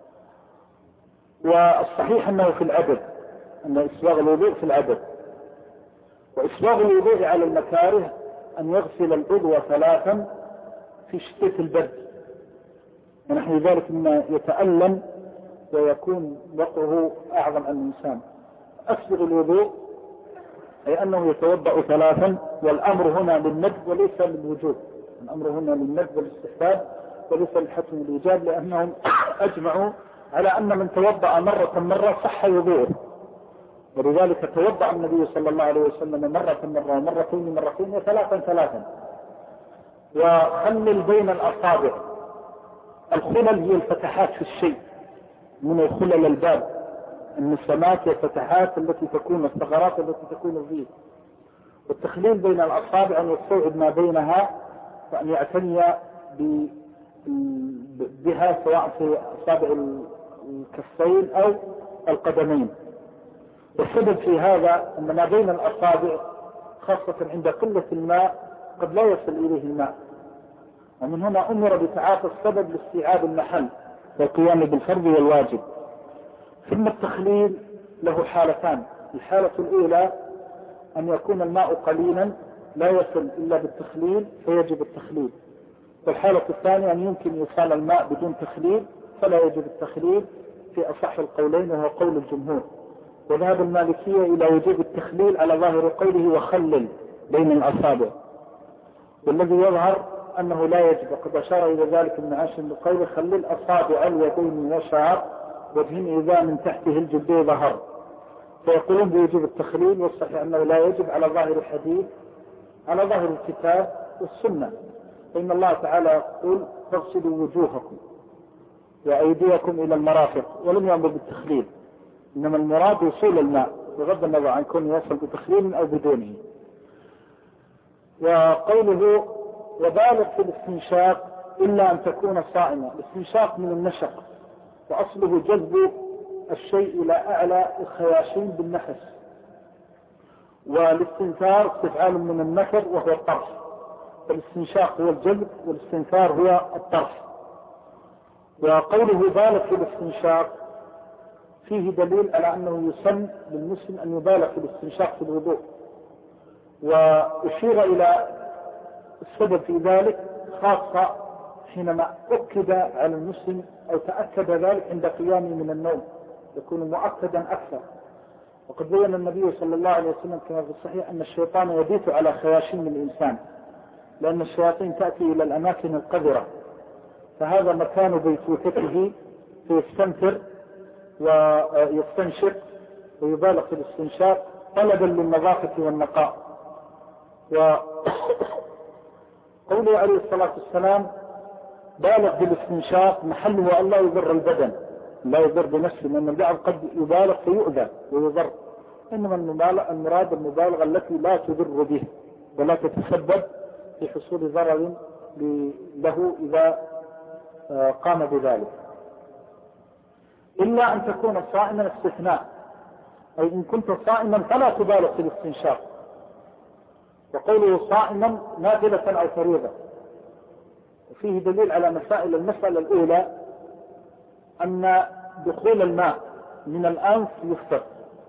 والصحيح أنه في العدد، أن إسباغ الوضوء في العدد. وإسباغ الوضوء على المكاره أن يغسل العضو ثلاثا في شدة البرد ونحو ذلك مما يتألم ويكون وقعه أعظم عن الإنسان. أسبغ الوضوء أي أنه يتوضأ ثلاثا، والأمر هنا للندب وليس للوجوب، الأمر هنا للندب والاستحباب وليس للحتم والإيجاب، لأنهم أجمعوا على أن من توضأ مرة صح وضوءه، ولذلك توضأ النبي صلى الله عليه وسلم مرة ومرتين وثلاثا. وخلل بين الأصابع، الخلل هي الفتحات في الشيء، من الخلل الباب النسمات والفتحات التي تكون الثغرات التي تكون فيه. والتخليل بين الأصابع أن يستوعب ما بينها وأن يعتني بها سواء في أصابع الكفين أو القدمين. والسبب في هذا أن ما بين الأصابع خاصة عند قلة الماء قد لا يصل إليه الماء، ومن هنا أمر بتعاطي السبب لاستيعاب المحل والقيام بالفرض والواجب. ثم التخليل له حالتان، الحالة الأولى أن يكون الماء قليلا لا يصل إلا بالتخليل فيجب التخليل، والحالة الثانية أن يمكن يوصل الماء بدون تخليل فلا يجب التخليل في أصح القولين وهو قول الجمهور. وذهب المالكية إلى وجوب التخليل على ظاهر قوله وخلل بين الأصابع، والذي يظهر أنه لا يجب، وقد أشار إلى ذلك ابن عاشر بقوله خلل أصابع اليدين وشعر وجهين إذا من تحته الجلد ظهر، فيقولون بوجوب التخليل، والصحيح أنه لا يجب على ظاهر الحديث على ظاهر الكتاب والسنة، فإن الله تعالى يقول فاغسلوا وجوهكم وأيديكم إلى المرافق، ولم يأمر بالتخليل، إنما المراد وصول الماء بغض النظر عن كونه يصل بتخليل أو بدونه. وقوله وبالغ في الاستنشاق إلا أن تكون صائمة، الاستنشاق من النشق وأصله جذب الشيء إلى أعلى الخياشيم بالنفس، والاستنثار استفعال من النفر وهو الطرف، فالاستنشاق هو الجذب والاستنثار هو الطرف. وقوله بالغ في الاستنشاق فيه دليل على أنه يسن للمسلم أن يبالغ في الاستنشاق في الوضوء، وأشير إلى السبب في ذلك خاصة حينما أكد على المسلم أو تأكد ذلك عند قيامه من النوم يكون مؤكدا أكثر. وقد بين النبي صلى الله عليه وسلم كما في الصحيح أن الشيطان يبيت على خياشيم الإنسان، لأن الشياطين تأتي إلى الأماكن القذرة، فهذا مكان بيتوتته فيستنثر ويستنشق ويبالغ في الاستنشاق طلبا للنظافة والنقاء. وقوله عليه الصلاة والسلام بالغ بالاستنشاق محله أن لا يضر البدن، لا يضر بنفسه، لأن البعض قد يبالغ فيؤذى ويضر، إنما المراد المبالغة التي لا تضر به ولا تتسبب في حصول ضرر له إذا قام بذلك، إلا أن تكون صائما استثناء، أي إن كنت صائما فلا تبالغ في الاستنشاق. وقوله صائما نافلة أو فريضة، وفيه دليل على مسائل. المسألة الأولى أن دخول الماء من الأنف يفطر،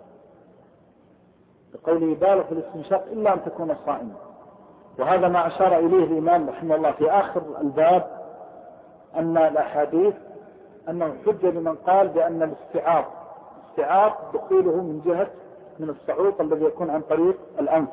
بقوله بالغ في الاستنشاق إلا أن تكون صائما، وهذا ما أشار إليه الإمام رحمه الله في آخر الباب، أن الأحاديث أنه حجة لمن قال بأن الاستعاض دخوله من الصعوط الذي يكون عن طريق الأنف،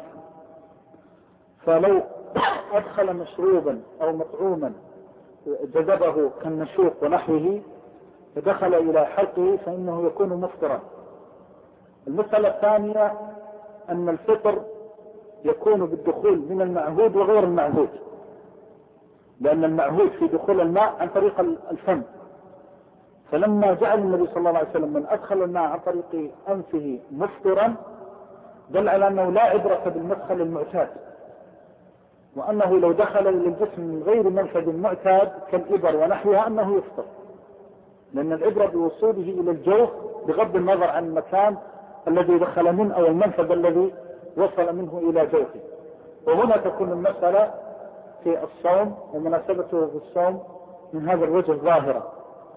فلو أدخل مشروبا أو مطعوما جذبه كالنشوق ونحوه فدخل إلى حلقه فإنه يكون مفطرا. المسألة الثانية أن الفطر يكون بالدخول من المعهود وغير المعهود، لأن المعهود في دخول الماء عن طريق الفم، فلما جعل النبي صلى الله عليه وسلم من أدخل الماء عن طريق أنفه مفطرا دل على أنه لا عبرة بالمدخل المعتاد، وأنه لو دخل إلى الجسم من غير منفذ معتاد كالإبر ونحوها أنه يفطر، لأن العبرة بوصوله إلى الجوف بغض النظر عن المكان الذي دخل منه أو المنفذ الذي وصل منه إلى جوفه. وهنا تكون المسألة في الصوم ومناسبته في الصوم من هذا الوجه ظاهرة.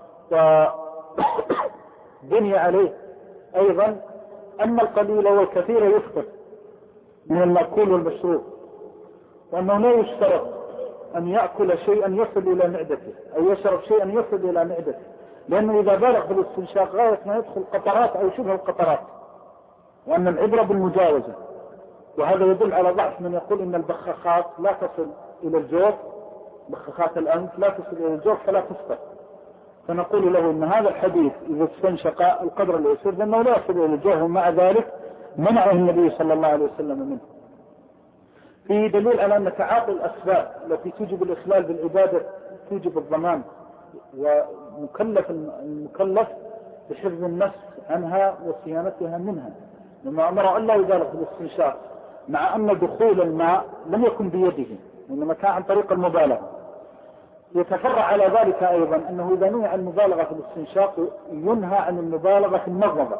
وبني عليه أيضا أن القليل والكثير يفطر من المأكول والمشروب، وأنه لا يشترط أن يأكل شيئا يصل إلى معدته أو يشرب شيئا يصل إلى معدته، لأنه إذا بالغ في الاستنشاق غاية ما يدخل قطرات أو شبه القطرات، وأن العبرة بالمجاوزة. وهذا يدل على ضعف من يقول إن البخاخات لا تصل إلى الجوف، بخاخات الأنف لا تصل إلى الجوف فلا تفطر، فنقول له إن هذا الحديث إذا استنشق القدر اليسير لأنه لا يصل إلى الجوف، ومع ذلك منعه النبي صلى الله عليه وسلم منه. فيه دليل على أن تعاطي الأسباب التي توجب الإخلال بالعبادة توجب الضمان، المكلف بحفظ النفس عنها وصيانتها منها، لما أمر أن لا يبالغ في الاستنشاق، مع أن دخول الماء لم يكن بيده وإنما كان عن طريق المبالغة. يتفرع على ذلك أيضا أنه إذا نهى عن المبالغة في الاستنشاق ينهى عن المبالغة في المضمضة،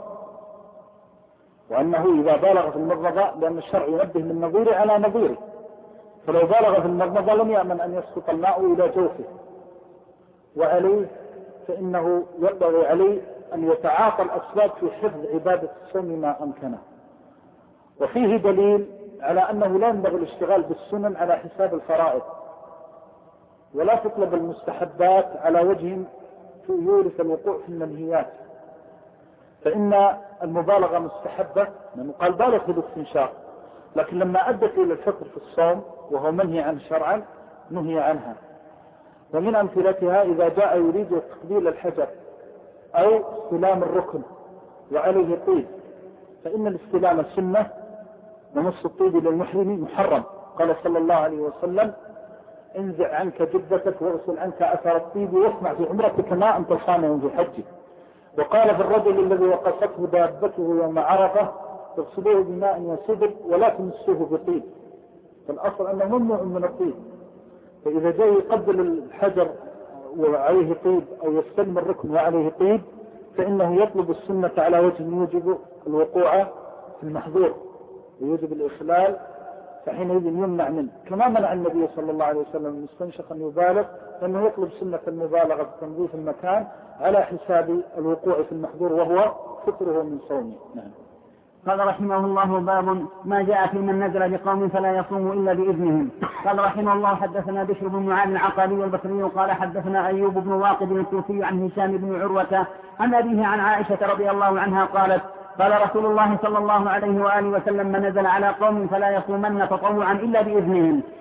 وأنه إذا بالغ في المضمضة لأن الشرع ينبه من نظيره على نظيره، فلو بالغ في المضمضة لم يأمن أن يسقط الماء إلى جوفه، وعليه فإنه ينبغي عليه أن يتعاطى الأسباب في حفظ عبادة الصوم ما أمكنه. وفيه دليل على أنه لا ينبغي الاشتغال بالسنن على حساب الفرائض، ولا تطلب المستحبات على وجه يورث الوقوع في المنهيات، فإن المبالغة مستحبة، لأنه قال بالغ في الاستنشاق، لكن لما أدت إلى الفطر في الصوم وهو منهي عنه شرعا نهي عنها. ومن أمثلتها إذا جاء يريد تقبيل الحجر أو استلام الركن وعليه طيب، فإن الاستلام سنة ومس الطيب للمحرم محرم. قال صلى الله عليه وسلم انزع عنك جبتك واغسل عنك أثر الطيب واصنع في عمرتك ما أنت صانع في حجك. وقال في الرجل الذي وقصته دابته يوم عرفة تغسلوه بماء وسدر ولا تمسوه بطيب، فالأصل أنه ممنوع من الطيب، فإذا جاء يقبل الحجر وعليه طيب أو يستلم الركن وعليه طيب فإنه يطلب السنة على وجه يوجب الوقوع في المحظور ويوجب الإخلال، فحينئذ يمنع منه، كما منع النبي صلى الله عليه وسلم من استنشق أن يبالغ، لأنه يطلب سنة المبالغة في تنظيف المكان على حساب الوقوع في المحظور وهو فطره من صومه. نعم. قال رحمه الله باب ما جاء في من نزل بقوم فلا يصوم إلا بإذنهم. قال رحمه الله حدثنا بشر بن معاذ العقالي والبصري قال حدثنا أيوب بن واقد الكوفي عن هشام بن عروة عن أبيه عن عائشة رضي الله عنها قالت قال رسول الله صلى الله عليه وآله وسلم من نزل على قوم فلا يصومن تطوعا إلا بإذنهم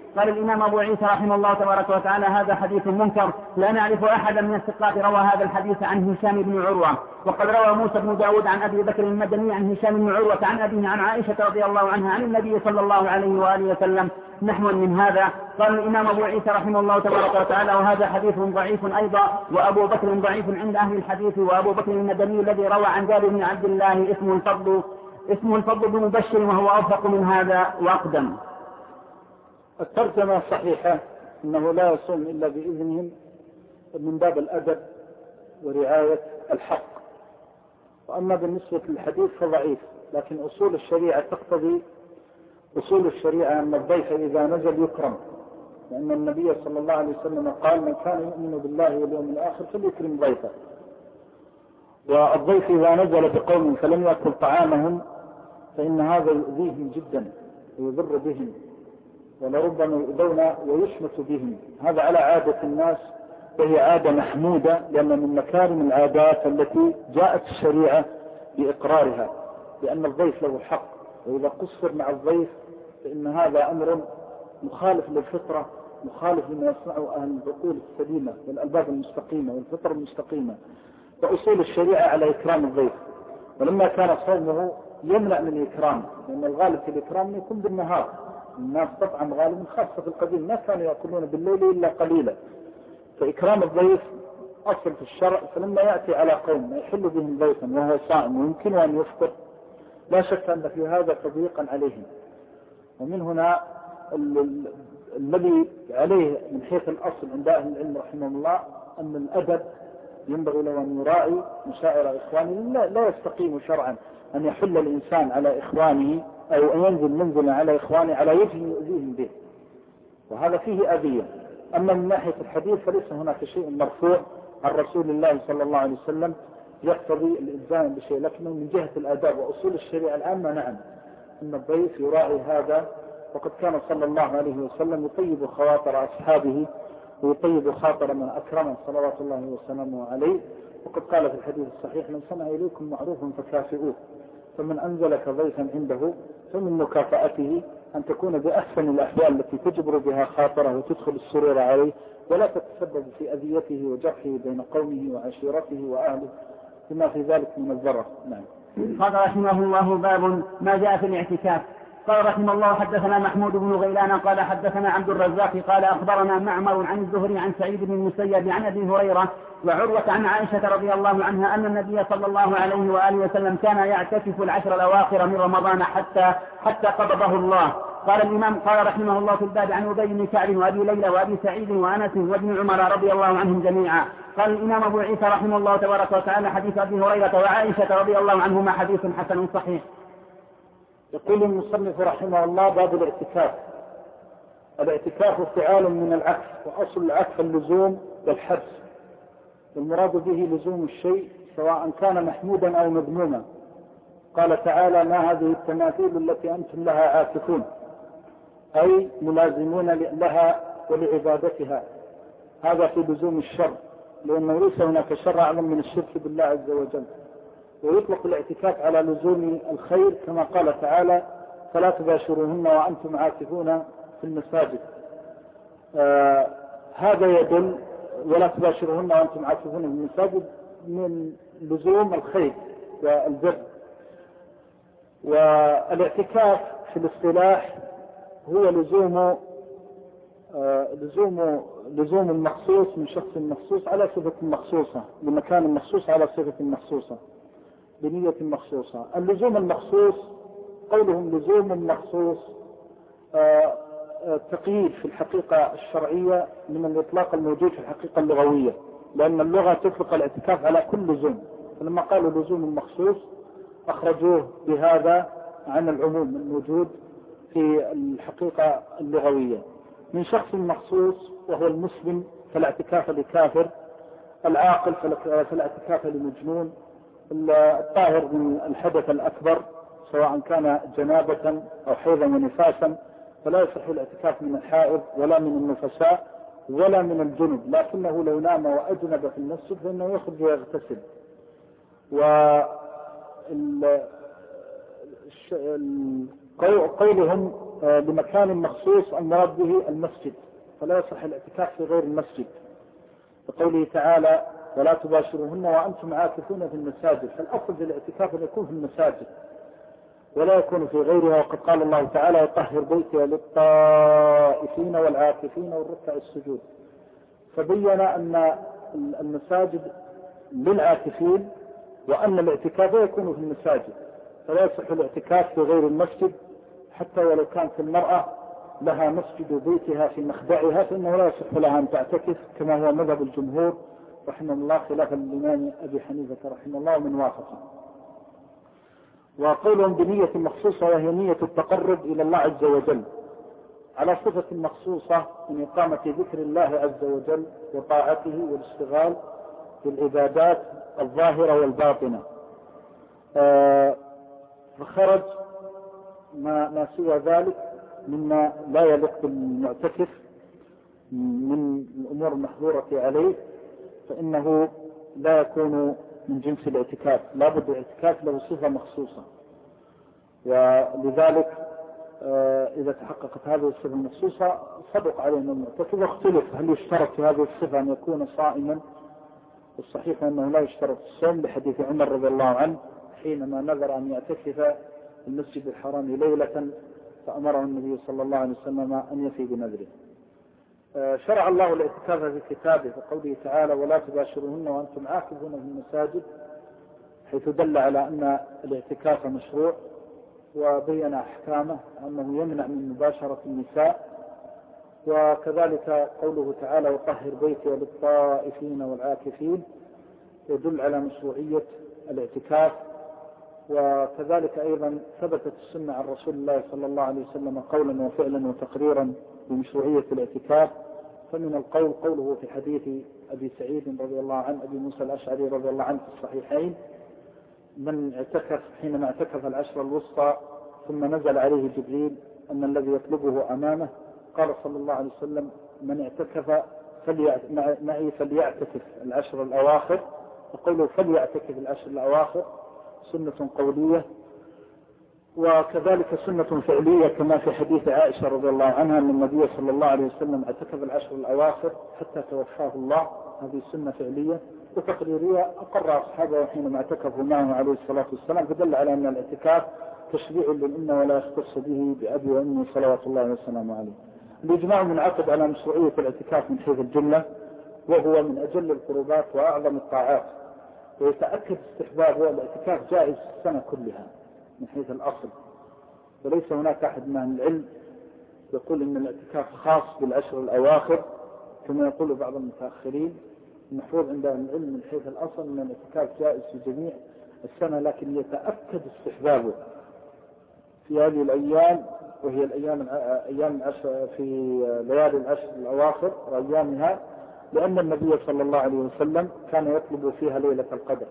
قال الإمام أبو عيسى رحمه الله تبارك وتعالى هذا حديث منكر، لا نعرف أحدا من الثقات روى هذا الحديث عن هشام بن عروة. وقد روى موسى بن داود عن أبي بكر المدني عن هشام بن عروة عن أبيه عن عائشة رضي الله عنها عن النبي صلى الله عليه وآله وسلم نحو من هذا. قال الإمام أبو عيسى رحمه الله تبارك وتعالى وهذا حديث ضعيف أيضا، وأبو بكر ضعيف عند أهل الحديث، وأبو بكر المدني الذي روى عن جابر بن عبد الله اسمه الفضل بن مبشر وهو أوثق من هذا وأقدم. الترجمة صحيحة أنه لا يصوم إلا بإذنهم من باب الأدب ورعاية الحق. وأما بالنسبة للحديث فضعيف، لكن أصول الشريعة تقتضي أصول الشريعة أن الضيف إذا نزل يكرم، لأن النبي صلى الله عليه وسلم قال من كان يؤمن بالله واليوم الآخر فليكرم ضيفه. والضيف إذا نزل بقوم فلم يأكل طعامهم فإن هذا يؤذيهم جدا ويضر بهم، ولربما يؤذون ويشمت بهم. هذا على عادة الناس، وهي عادة محمودة، لأن من مكارم العادات التي جاءت الشريعة بإقرارها، لأن الضيف له حق، وإذا قصر مع الضيف فإن هذا أمر مخالف للفطرة، مخالف لما يصنعه أهل العقول السليمة والألباب المستقيمة والفطر المستقيمة. وأصول الشريعة على إكرام الضيف، ولما كان صومه يمنع من الإكرام، لأن الغالب في الإكرام يكون بالنهار. الناس طبعا غالبا خاصة في القديم ما كانوا يأكلون بالليل إلا قليلا، فإكرام الضيف أصل في الشرع. فلما يأتي على قوم يحل بهم ضيفا وهو صائم ويمكن أن يفطر، لا شك أن في هذا تضييقا عليهم. ومن هنا الذي عليه من حيث الأصل عند أهل العلم رحمه الله أن الأدب ينبغي له أن يراعي مشاعر إخوانه. لا يستقيم شرعا أن يحل الإنسان على إخوانه أو أن ينزل منزلا على إخوانه على وجه يؤذيهم به، وهذا فيه أذية. أما من ناحية الحديث فليس هناك شيء مرفوع عن رسول الله صلى الله عليه وسلم يقتضي الإلزام بشيء، لكنه من جهة الآداب وأصول الشريعة العامة نعم أن الضيف يراعي هذا. وقد كان صلى الله عليه وسلم يطيب خواطر أصحابه ويطيب خاطر من أكرمه صلوات الله وسلامه عليه. وقد قال في الحديث الصحيح من صنع إليكم معروفا فكافئوه، فمن أنزلك ضيفا عنده فمن مكافأته أن تكون بأحسن الأحوال التي تجبر بها خاطره وتدخل السرور عليه، ولا تتسبب في أذيته وجرحه بين قومه وعشيرته وأهله بما في ذلك من الضرر. نعم. قال رحمه الله باب ما جاء في الاعتكاف. قال رحمه الله حدثنا محمود بن غيلان قال حدثنا عبد الرزاق قال أخبرنا معمر عن الزهري عن سعيد بن المسيب عن أبي هريرة وعروة عن عائشة رضي الله عنها أن النبي صلى الله عليه وآله وسلم كان يعتكف العشر الأواخر من رمضان حتى قبضه الله. قال الإمام قال رحمه الله في الباب عن أبي بن كعب وأبي ليلى وأبي سعيد وأنس وابن عمر رضي الله عنهم جميعا. قال الإمام أبو عيسى رحمه الله تبارك وتعالى حديث أبي هريرة وعائشة رضي الله عنهما حديث حسن صحيح. يقول المصنف رحمه الله باب الاعتكاف. الاعتكاف فعال من العكس، وأصل العكس اللزوم والحبس، والمراد به لزوم الشيء سواء كان محمودا أو مذموما. قال تعالى ما هذه التماثيل التي أنتم لها عاكفون، أي ملازمون لها ولعبادتها. هذا في لزوم الشر، لأنه ليس هناك شر أعظم من الشرك بالله عز وجل. ويطلق الاعتكاف على لزوم الخير كما قال تعالى فلا تباشروهن وأنتم عاكفون في المساجد. هذا يدل ولا تباشروهن وأنتم عاكفون في المساجد من لزوم الخير والبر. والاعتكاف في الاصطلاح هو لزوم المخصوص من شخص مخصوص على صفة مخصوصة لمكان مخصوص على صفة مخصوصة بنية مخصوصة. اللزوم المخصوص قولهم لزوم مخصوص تقييد في الحقيقة الشرعية من الإطلاق الموجود في الحقيقة اللغوية، لأن اللغة تطلق الاعتكاف على كل لزوم، فلما قالوا لزوم مخصوص أخرجوه بهذا عن العموم الموجود في الحقيقة اللغوية. من شخص مخصوص وهو المسلم فلا اعتكاف لكافر، العاقل فلا اعتكاف لمجنون، الطاهر من الحدث الأكبر سواء كان جنابة أو حيضا ونفاسا، فلا يصح الاعتكاف من الحائض ولا من النفساء ولا من الجنب، لكنه لو نام وأجنب في المسجد فإنه يخرج ويغتسل. قولهم لمكان مخصوص المراد به المسجد، فلا يصح الاعتكاف في غير المسجد، بقوله تعالى ولا تباشروهن وأنتم عاكفون في المساجد. فالأصل في الاعتكاف أن يكون في المساجد ولا يكون في غيرها، وقد قال الله تعالى يطهر بيتي للطائفين والعاكفين والركع السجود. فبين أن المساجد للعاكفين وأن الاعتكاف يكون في المساجد، فلا يصح الاعتكاف في غير المسجد، حتى ولو كانت المرأة لها مسجد بيتها في مخدعها فإنه لا يصح لها أن تعتكف، كما هو مذهب الجمهور رحمه الله خلافا للإمام أبي حنيفة رحمه الله ومن وافقه. وقولهم بنية مخصوصة وهي نية التقرب إلى الله عز وجل على صفة مخصوصة من إقامة ذكر الله عز وجل وطاعته والاشتغال بالعبادات الظاهرة والباطنة. فخرج ما سوى ذلك مما لا يليق بالمعتكف من الأمور المحظورة عليه فإنه لا يكون من جنس الاعتكاف، لا بد الاعتكاف له صفة مخصوصة. ولذلك إذا تحققت هذه الصفة المخصوصة صدق علينا المعتكف. واختلف هل يشترط في هذه الصفة أن يكون صائما، والصحيح أنه لا يشترط الصوم لحديث عمر رضي الله عنه حينما نذر أن يعتكف المسجد الحرام ليلة فأمره النبي صلى الله عليه وسلم أن يفي بنذره. شرع الله الاعتكاف في كتابه بقوله تعالى ولا تباشروهن وأنتم عاكفون في المساجد، حيث دل على أن الاعتكاف مشروع وبين أحكامه أنه يمنع من مباشرة النساء. وكذلك قوله تعالى وطهر بيتي للطائفين والعاكفين يدل على مشروعية الاعتكاف. وكذلك أيضا ثبتت السنة عن رسول الله صلى الله عليه وسلم قولا وفعلا وتقريرا بمشروعية الاعتكاف. فمن القول قوله في حديث أبي سعيد رضي الله عنه أبي موسى الأشعري رضي الله عنه في الصحيحين من اعتكف حينما اعتكف العشر الوسطى ثم نزل عليه جبريل أن الذي يطلبه أمامه، قال صلى الله عليه وسلم من اعتكف معي فليعتكف العشر الأواخر، وقوله فليعتكف العشر الأواخر سنة قولية وكذلك سنة فعلية كما في حديث عائشة رضي الله عنها أن النبي صلى الله عليه وسلم اعتكف العشر الأواخر حتى توفاه الله. هذه سنة فعلية وتقريرية أقر أصحابه حينما اعتكفوا معه عليه الصلاة والسلام، فدل على أن الاعتكاف تشريع للأمة ولا يختص به بأبي وأمي صلوات الله وسلامه عليه. الإجماع منعقد على مشروعية الاعتكاف من حيث الجملة، وهو من أجل القربات وأعظم الطاعات، ويتأكد استحباب والاعتكاف جائز السنة كلها من حيث الأصل، وليس هناك أحد من أهل العلم يقول إن الاعتكاف خاص بالعشر الأواخر كما يقول بعض المتأخرين. المحفوظ عند أهل العلم من حيث الأصل أن الاعتكاف جائز في جميع السنة، لكن يتأكد استحبابه في هذه الأيام، وهي أيام العشر في ليالي العشر الأواخر وأيامها، لأن النبي صلى الله عليه وسلم كان يطلب فيها ليلة القدر.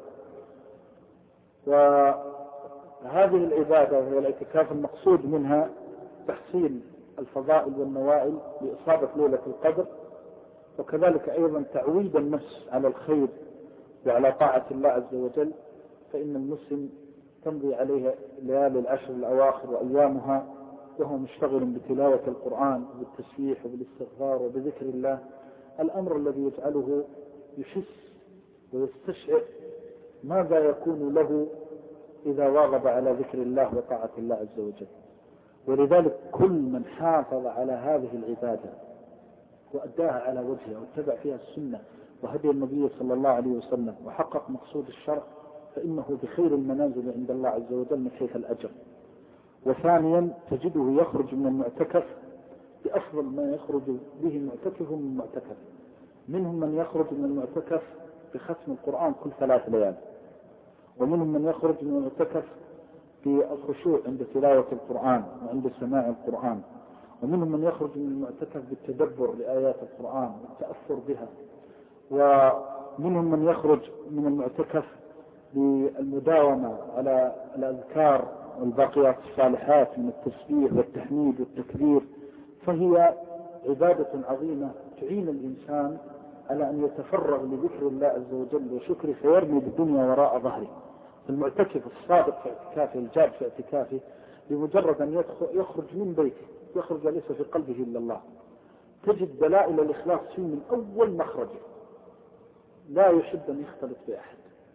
وهذه العبادة وهي الاعتكاف المقصود منها تحصيل الفضائل والنوائل لإصابة ليلة القدر، وكذلك أيضا تعويد النفس على الخير وعلى طاعة الله عز وجل، فإن المسلم تمضي عليه ليالي العشر الأواخر وأيامها وهو مشتغل بتلاوة القرآن وبالتسبيح وبالاستغفار وبذكر الله، الأمر الذي يجعله يحس ويستشعر ماذا يكون له إذا واظب على ذكر الله وطاعة الله عز وجل. ولذلك كل من حافظ على هذه العبادة وأداها على وجهها واتبع فيها السنة وهدي النبي صلى الله عليه وسلم وحقق مقصود الشرع فإنه بخير المنازل عند الله عز وجل من حيث الأجر. وثانيا تجده يخرج من المعتكف بأفضل ما يخرج به المعتكف من المعتكف. منهم من يخرج من المعتكف بختم القرآن كل 3 ليال، ومنهم من يخرج من المعتكف بالخشوع عند تلاوة القرآن وعند سماع القرآن، ومنهم من يخرج من المعتكف بالتدبر لآيات القرآن والتأثر بها، ومنهم من يخرج من المعتكف بالمداومة على الأذكار والباقيات الصالحات من التسبيح والتحميد والتكبير. فهي عبادة عظيمة تعين الإنسان على أن يتفرغ لذكر الله عز وجل وشكره فيرمي بالدنيا وراء ظهره. المعتكف الصادق في اعتكافه الجاد في اعتكافه بمجرد أن يخرج من بيته يخرج ليس في قلبه إلا الله. تجد دلائل الإخلاص فيه من أول مخرجه، لا يحب أن يختلط بأحد،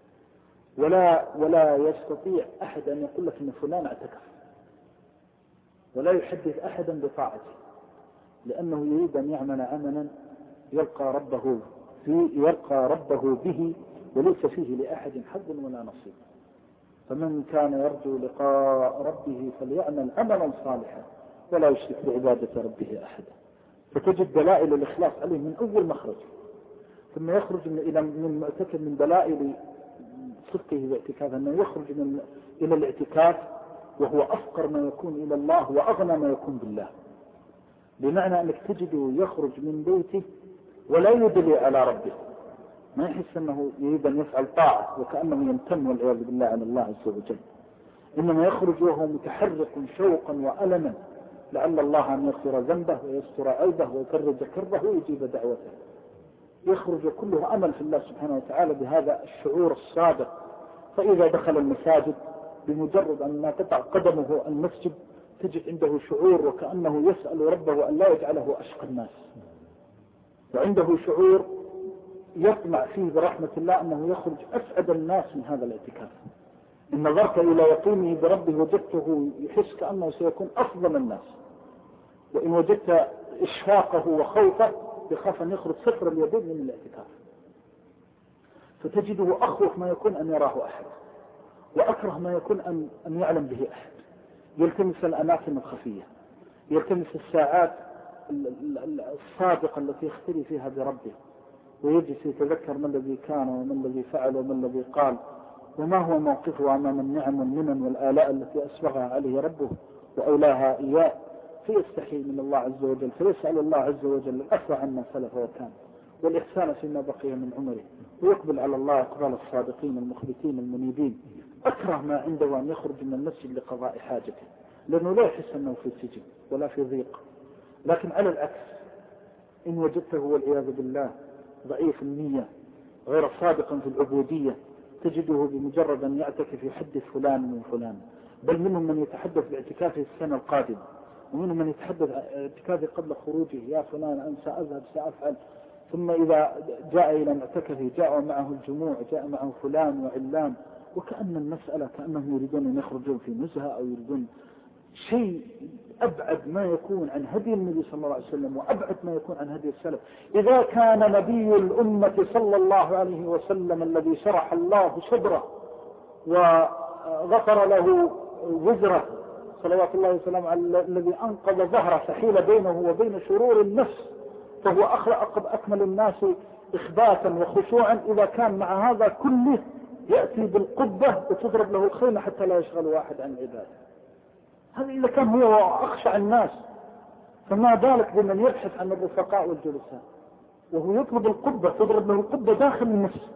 ولا يستطيع أحد أن يقول لك أن فلان اعتكف، ولا يحدث أحدا بطاعته، لأنه يريد أن يعمل عملا يلقى ربه به، وليس فيه لأحد حظ ولا نصيب. فمن كان يرجو لقاء ربه فليعمل عملا صالحا ولا يشرك بعبادة ربه أحدا. فتجد دلائل الإخلاص عليه من أول مخرج. ثم يخرج من المعتكف من دلائل صدقه باعتكافه أنه يخرج إلى الاعتكاف وهو أفقر ما يكون إلى الله وأغنى ما يكون بالله، بمعنى أنك تجده يخرج من بيته ولا يدلي على ربه، ما يحس أنه يريد أن يفعل طاعة وكأنه يمتن والعياذ بالله عن الله عز وجل، إنما يخرج وهو متحرق شوقا وألما لعل الله أن يغفر ذنبه ويستر عيبه ويفرج كربه ويجيب دعوته. يخرج كله أمل في الله سبحانه وتعالى بهذا الشعور الصادق. فإذا دخل المساجد بمجرد أن ما تقع قدمه المسجد تجد عنده شعور وكأنه يسأل ربه أن لا يجعله أشقى الناس، وعنده شعور يطمع فيه برحمة الله أنه يخرج أسعد الناس من هذا الاعتكاف. إن نظرت إلى يقينه بربه وجدته يحس كأنه سيكون أفضل الناس، وإن وجدت إشفاقه وخوفه يخاف أن يخرج صفر اليدين من الاعتكاف. فتجده أخوف ما يكون أن يراه أحد، وأكره ما يكون أن يعلم به أحد. يلتمس الأماكن الخفية، يلتمس الساعات الصادقة التي يختلي فيها بربه، ويجلس يتذكر ما الذي كان وما الذي فعل وما الذي قال وما هو موقفه أمام النعم والمنن والآلاء التي أسبغها عليه ربه وأولاها إياه، فيستحي من الله عز وجل، فيسأل الله عز وجل العفو عما سلف وكان والإحسان فيما بقي من عمره، ويقبل على الله إقبال الصادقين المخبتين المنيبين. أكره ما عنده أن يخرج من المسجد لقضاء حاجته، لأنه لا يحس أنه في سجن ولا في ضيق. لكن على العكس إن وجدته والعياذ بالله ضعيف النية غير صادقا في العبودية تجده بمجرد أن يعتكف يحدث فلان من فلان، بل منهم من يتحدث باعتكافه السنة القادمة، ومنهم من يتحدث اعتكافه قبل خروجه، يا فلان أنا سأذهب سأفعل. ثم إذا جاء إلى معتكفه جاء معه الجموع، جاء معه فلان وعلان، وكأن المسألة كأنهم يريدون أن يخرجون في نزهة أو يريدون شيء أبعد ما يكون عن هدي النبي صلى الله عليه وسلم وأبعد ما يكون عن هدي السلف. إذا كان نبي الأمة صلى الله عليه وسلم الذي شرح الله صدره وغفر له وزره صلوات الله وسلامه على الذي أنقذ ظهره فحيل بينه وبين شرور النفس، فهو أكمل الناس إخباتا وخشوعا، إذا كان مع هذا كله يأتي بالقبة وتضرب له الخيمة حتى لا يشغل واحد عن عباده. هذا إذا كان هو أخشع الناس، فما بالك بمن يبحث عن الرفقاء والجلساء وهو يطلب القبة، تضرب له القبة داخل النفس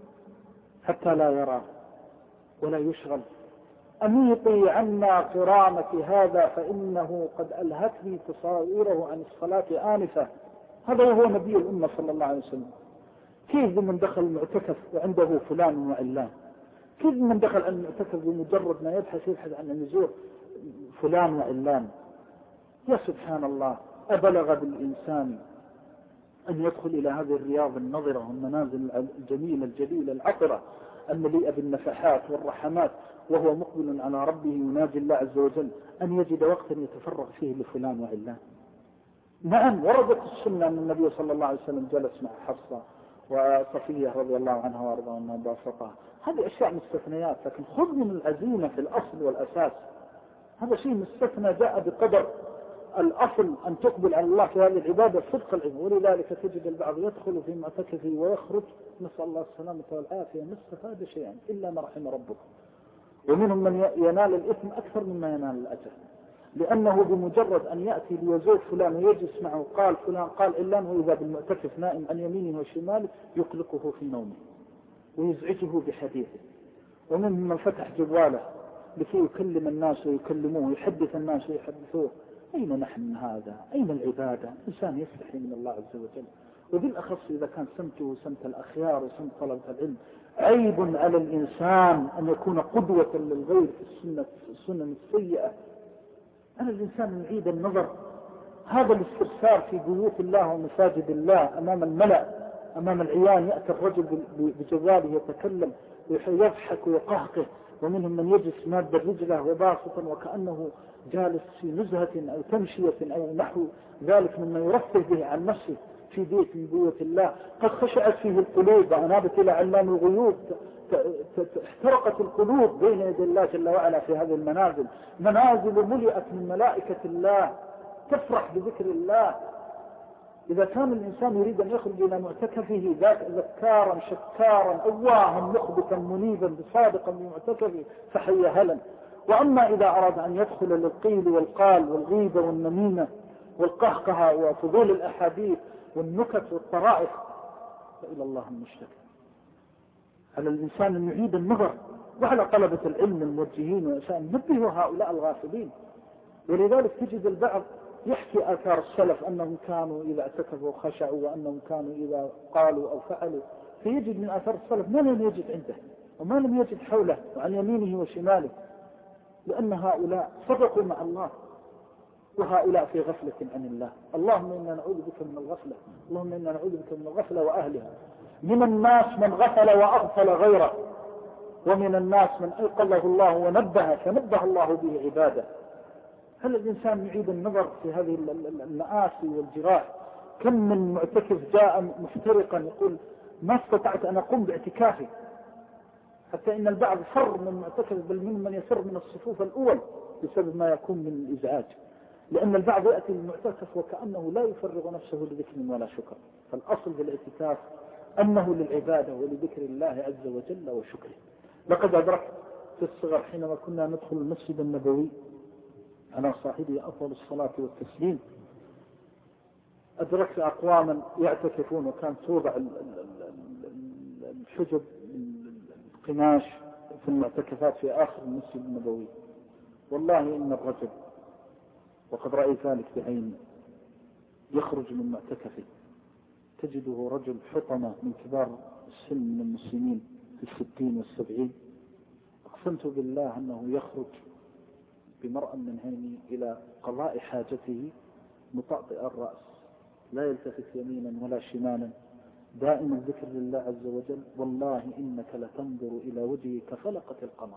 حتى لا يرى ولا يشغل. أميطي عنا قرامة هذا فإنه قد ألهتني تصاويره عن الصلاة آنفة. هذا وهو نبي الأمة صلى الله عليه وسلم. كيف من دخل المعتكف وعنده فلان وعلان؟ كيف من دخل المعتكف بمجرد ما يبحث عن النزور فلان وعلان؟ يا سبحان الله، أبلغ بالإنسان أن يدخل إلى هذه الرياض النظرة والمنازل الجميلة الجليلة العطرة المليئة بالنفحات والرحمات وهو مقبل على ربه يناجي الله عز وجل، أن يجد وقتا يتفرغ فيه لفلان وعلان؟ نعم، وردت السنة أن النبي صلى الله عليه وسلم جلس مع حفصة وصفية رضي الله عنها وارضاها عنها باسطها. هذه أشياء مستثنيات، لكن خذ من العزيمة في الأصل والأساس. هذا شيء مستثنى جاء بقدر الأصل أن تقبل على الله في هذه العبادة صدق العلم. ولذلك تجد البعض يدخل في معتكفه ويخرج نسأل الله السلامة والعافية نصف هذا شيئا إلا ما رحم ربك. ومنهم من ينال الإثم أكثر مما ينال الأجر، لأنه بمجرد أن يأتي ليزور فلان ويجلس معه قال فلان قال إلا وإذا بالمعتكف نائم عن يمينه وشماله يقلقه في نومه ويزعجه بحديثه. ومنهم من فتح جواله لكي يكلم الناس ويكلموه ويحدث الناس ويحدثوه. أين نحن من هذا؟ أين العبادة؟ إنسان يستحي من الله عز وجل، وبالأخص إذا كان سمته سمت الأخيار وسمت طلبة العلم. عيب على الإنسان أن يكون قدوة للغير في السنن السيئة. أنا الإنسان يعيد النظر هذا الاسترسال في بيوت الله ومساجد الله أمام الملأ أمام العيان، يأتي الرجل بجواله يتكلم ويضحك ويقهقه، ومنهم من يجلس ماد رجله وباسطا وكأنه جالس في نزهة أو تمشية أو نحو ذلك مما يرفه به عن نفسه في بيت من بيوت الله قد خشعت فيه القلوب وأنابت إلى علام الغيوب. احترقت القلوب بين يدي الله جل وعلا في هذه المنازل، منازل ملئت من ملائكة الله تفرح بذكر الله. إذا كان الإنسان يريد أن يخرج إلى معتكفه ذكارا شكارا أواها مخبتا منيبا بصادقا بمعتكفه فحي هلا. وأما إذا أراد أن يدخل للقيل والقال والغيبة والنميمة والقهقه وفضول الأحاديث والنكت والطرائف فإلى الله المشتكى. على الإنسان أن يعيد النظر، وعلى طلبة العلم الموجهين وأسان نبهوا هؤلاء الغافلين. ولذلك تجد البعض يحكي آثار السلف أنهم كانوا إذا اعتكفوا خشعوا، وأنهم كانوا إذا قالوا أو فعلوا، فيجد من آثار السلف ما لم يجد عنده وما لم يجد حوله وعن يمينه وشماله، لأن هؤلاء صدقوا مع الله وهؤلاء في غفلة عن الله. اللهم إنا نعوذ بك من الغفلة، اللهم إنا نعوذ بك من الغفلة وأهلها. من الناس من غفل وأغفل غيره، ومن الناس من أيقظه الله ونبه فنبه الله به عباده. هل الإنسان يعيد النظر في هذه المآسي والجراح؟ كم من معتكف جاء محترقا يقول ما استطعت أن أقوم باعتكافي، حتى إن البعض فر من معتكف، بل من يفر من الصفوف الأول بسبب ما يكون من الإزعاج، لأن البعض يأتي للمعتكف وكأنه لا يفرغ نفسه لذكر ولا شكر. فالأصل في الاعتكاف أنه للعبادة ولذكر الله عز وجل وشكره. لقد أدركت في الصغر حينما كنا ندخل المسجد النبوي على صاحبه أفضل الصلاة والتسليم، أدركت أقواما يعتكفون وكان توضع الحجب القماش في المعتكفات في آخر المسجد النبوي. والله إن الرجل، وقد رأيت ذلك بعيني، يخرج من معتكفه تجده رجل حطمة من كبار السن من المسلمين في 60 و70، أقسمت بالله أنه يخرج بمرأة من هيني إلى قضاء حاجته مطأطئ الرأس، لا يلتفت يمينا ولا شمالا، دائما الذكر لله عز وجل. والله إنك لتنظر إلى وجهه كفلقة القمر،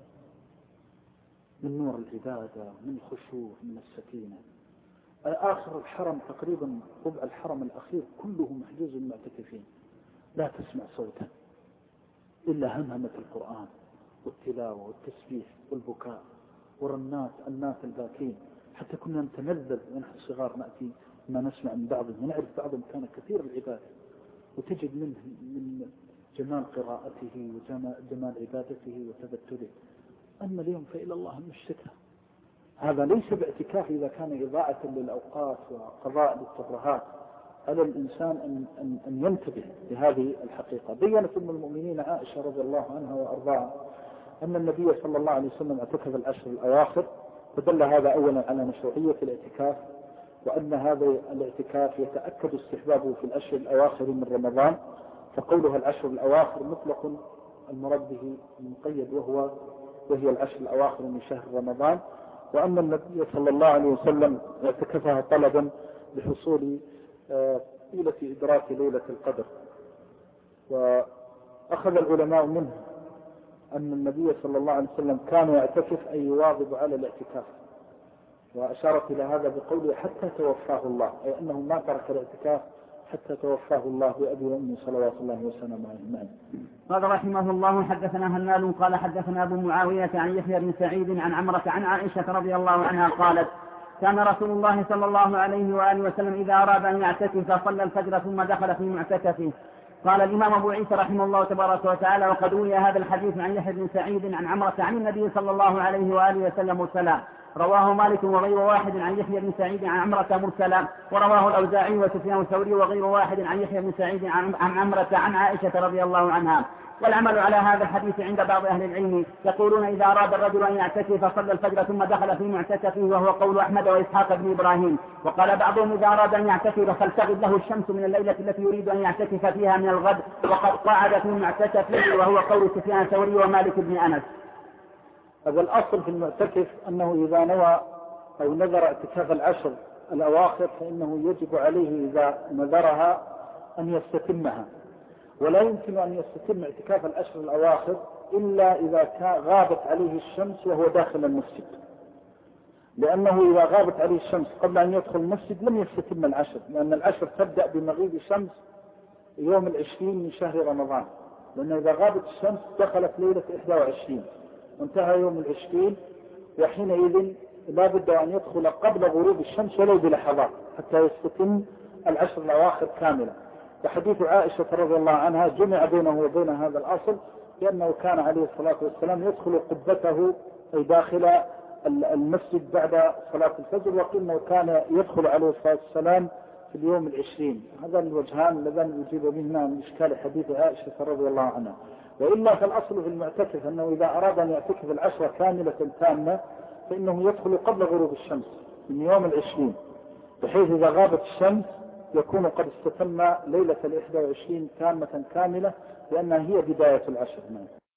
من نور العبادة، من الخشوع، من السكينة. آخر الحرم تقريبا ربع الحرم الأخير كله محجوز المعتكفين، لا تسمع صوتا إلا همهمة القرآن والتلاوة والتسبيح والبكاء والرنات الناس الباكين. حتى كنا نتنذذ ونحن صغار نأتي ما نسمع من بعضهم ونعرف بعضهم كان كثير العبادة، وتجد منه من جمال قراءته وجمال عبادته وتبتله. أما اليوم فإلى الله المشتكى. هذا ليس باعتكاف إذا كان إضاعة للأوقات وقضاء للترهات. على الإنسان أن ينتبه لهذه الحقيقة. بيّنت أم المؤمنين عائشة رضي الله عنها وأرضاها أن النبي صلى الله عليه وسلم اعتكف العشر الأواخر، فدل هذا أولا على مشروعية الاعتكاف، وأن هذا الاعتكاف يتأكد استحبابه في الأشهر الأواخر من رمضان، فقولها العشر الأواخر مطلق المراد به المقيد وهي العشر الأواخر من شهر رمضان. وأن النبي صلى الله عليه وسلم اعتكفها طلبا لحصول طيلة إدراك ليلة القدر. وأخذ العلماء منه أن النبي صلى الله عليه وسلم كان يعتكف أي يواظب على الاعتكاف، وأشارت إلى هذا بقوله حتى توفاه الله، أي أنه ما ترك الاعتكاف حتى توفاه الله بأبي وأمي صلوات الله وسلامه عليه. قال رحمه الله حدثنا هنال قال حدثنا أبو معاوية عن يحيى بن سعيد عن عمرة عن عائشة رضي الله عنها قالت كان رسول الله صلى الله عليه وآله وسلم إذا أراد أن يعتكف صلى الفجر ثم دخل في معتكفه. قال الإمام أبو عيسى رحمه الله تبارك وتعالى وقد روي هذا الحديث عن يحيى بن سعيد عن عمرة عن النبي صلى الله عليه وآله وسلم مرسلا، رواه مالك وغير واحد عن يحيى بن سعيد عن عمرة مرسلا، ورواه الأوزاعي وسفيان الثوري وغير واحد عن يحيى بن سعيد عن عمرة عن عائشة رضي الله عنها. والعمل على هذا الحديث عند بعض أهل العلم يقولون إذا أراد الرجل أن يعتكف صلى الفجر ثم دخل في معتكفه، وهو قول أحمد وإسحاق بن إبراهيم. وقال بعضهم إذا أراد أن يعتكف فلتغب له الشمس من الليلة التي يريد أن يعتكف فيها من الغد، وقد قعد في معتكفه، وهو قول سفيان الثوري ومالك بن أنس. هذا الأصل في المعتكف أنه إذا نوى أو نذر اعتكاف العشر الأواخر فإنه يجب عليه إذا نذرها أن يستتمها، ولا يمكن أن يستتم اعتكاف الأشهر الأواخر إلا إذا غابت عليه الشمس وهو داخل المسجد، لأنه إذا غابت عليه الشمس قبل أن يدخل المسجد لم يستتم العشر، لأن العشر تبدأ بمغيب الشمس يوم 20 من شهر رمضان، لأن إذا غابت الشمس دخلت ليلة 21 وانتهى يوم 20، وحينئذ لا بد أن يدخل قبل غروب الشمس ولو بلحظات حتى يستتم العشر الأواخر كاملة. وحديث عائشة رضي الله عنها جمع بينه وبين هذا الأصل، لأنه كان عليه الصلاة والسلام يدخل قبته أي داخل المسجد بعد صلاة الفجر، وقلنا كان يدخل عليه الصلاة والسلام في اليوم 20. هذا الوجهان اللذان يجيب منهما من إشكال حديث عائشة رضي الله عنها. وإلا فالأصل في المعتكف أنه إذا أراد أن يعتكف العشرة كاملة تامة فإنه يدخل قبل غروب الشمس من يوم 20، بحيث إذا غابت الشمس يكون قد استتم ليلة 21 تامة كاملة، لأنها هي بداية العشر.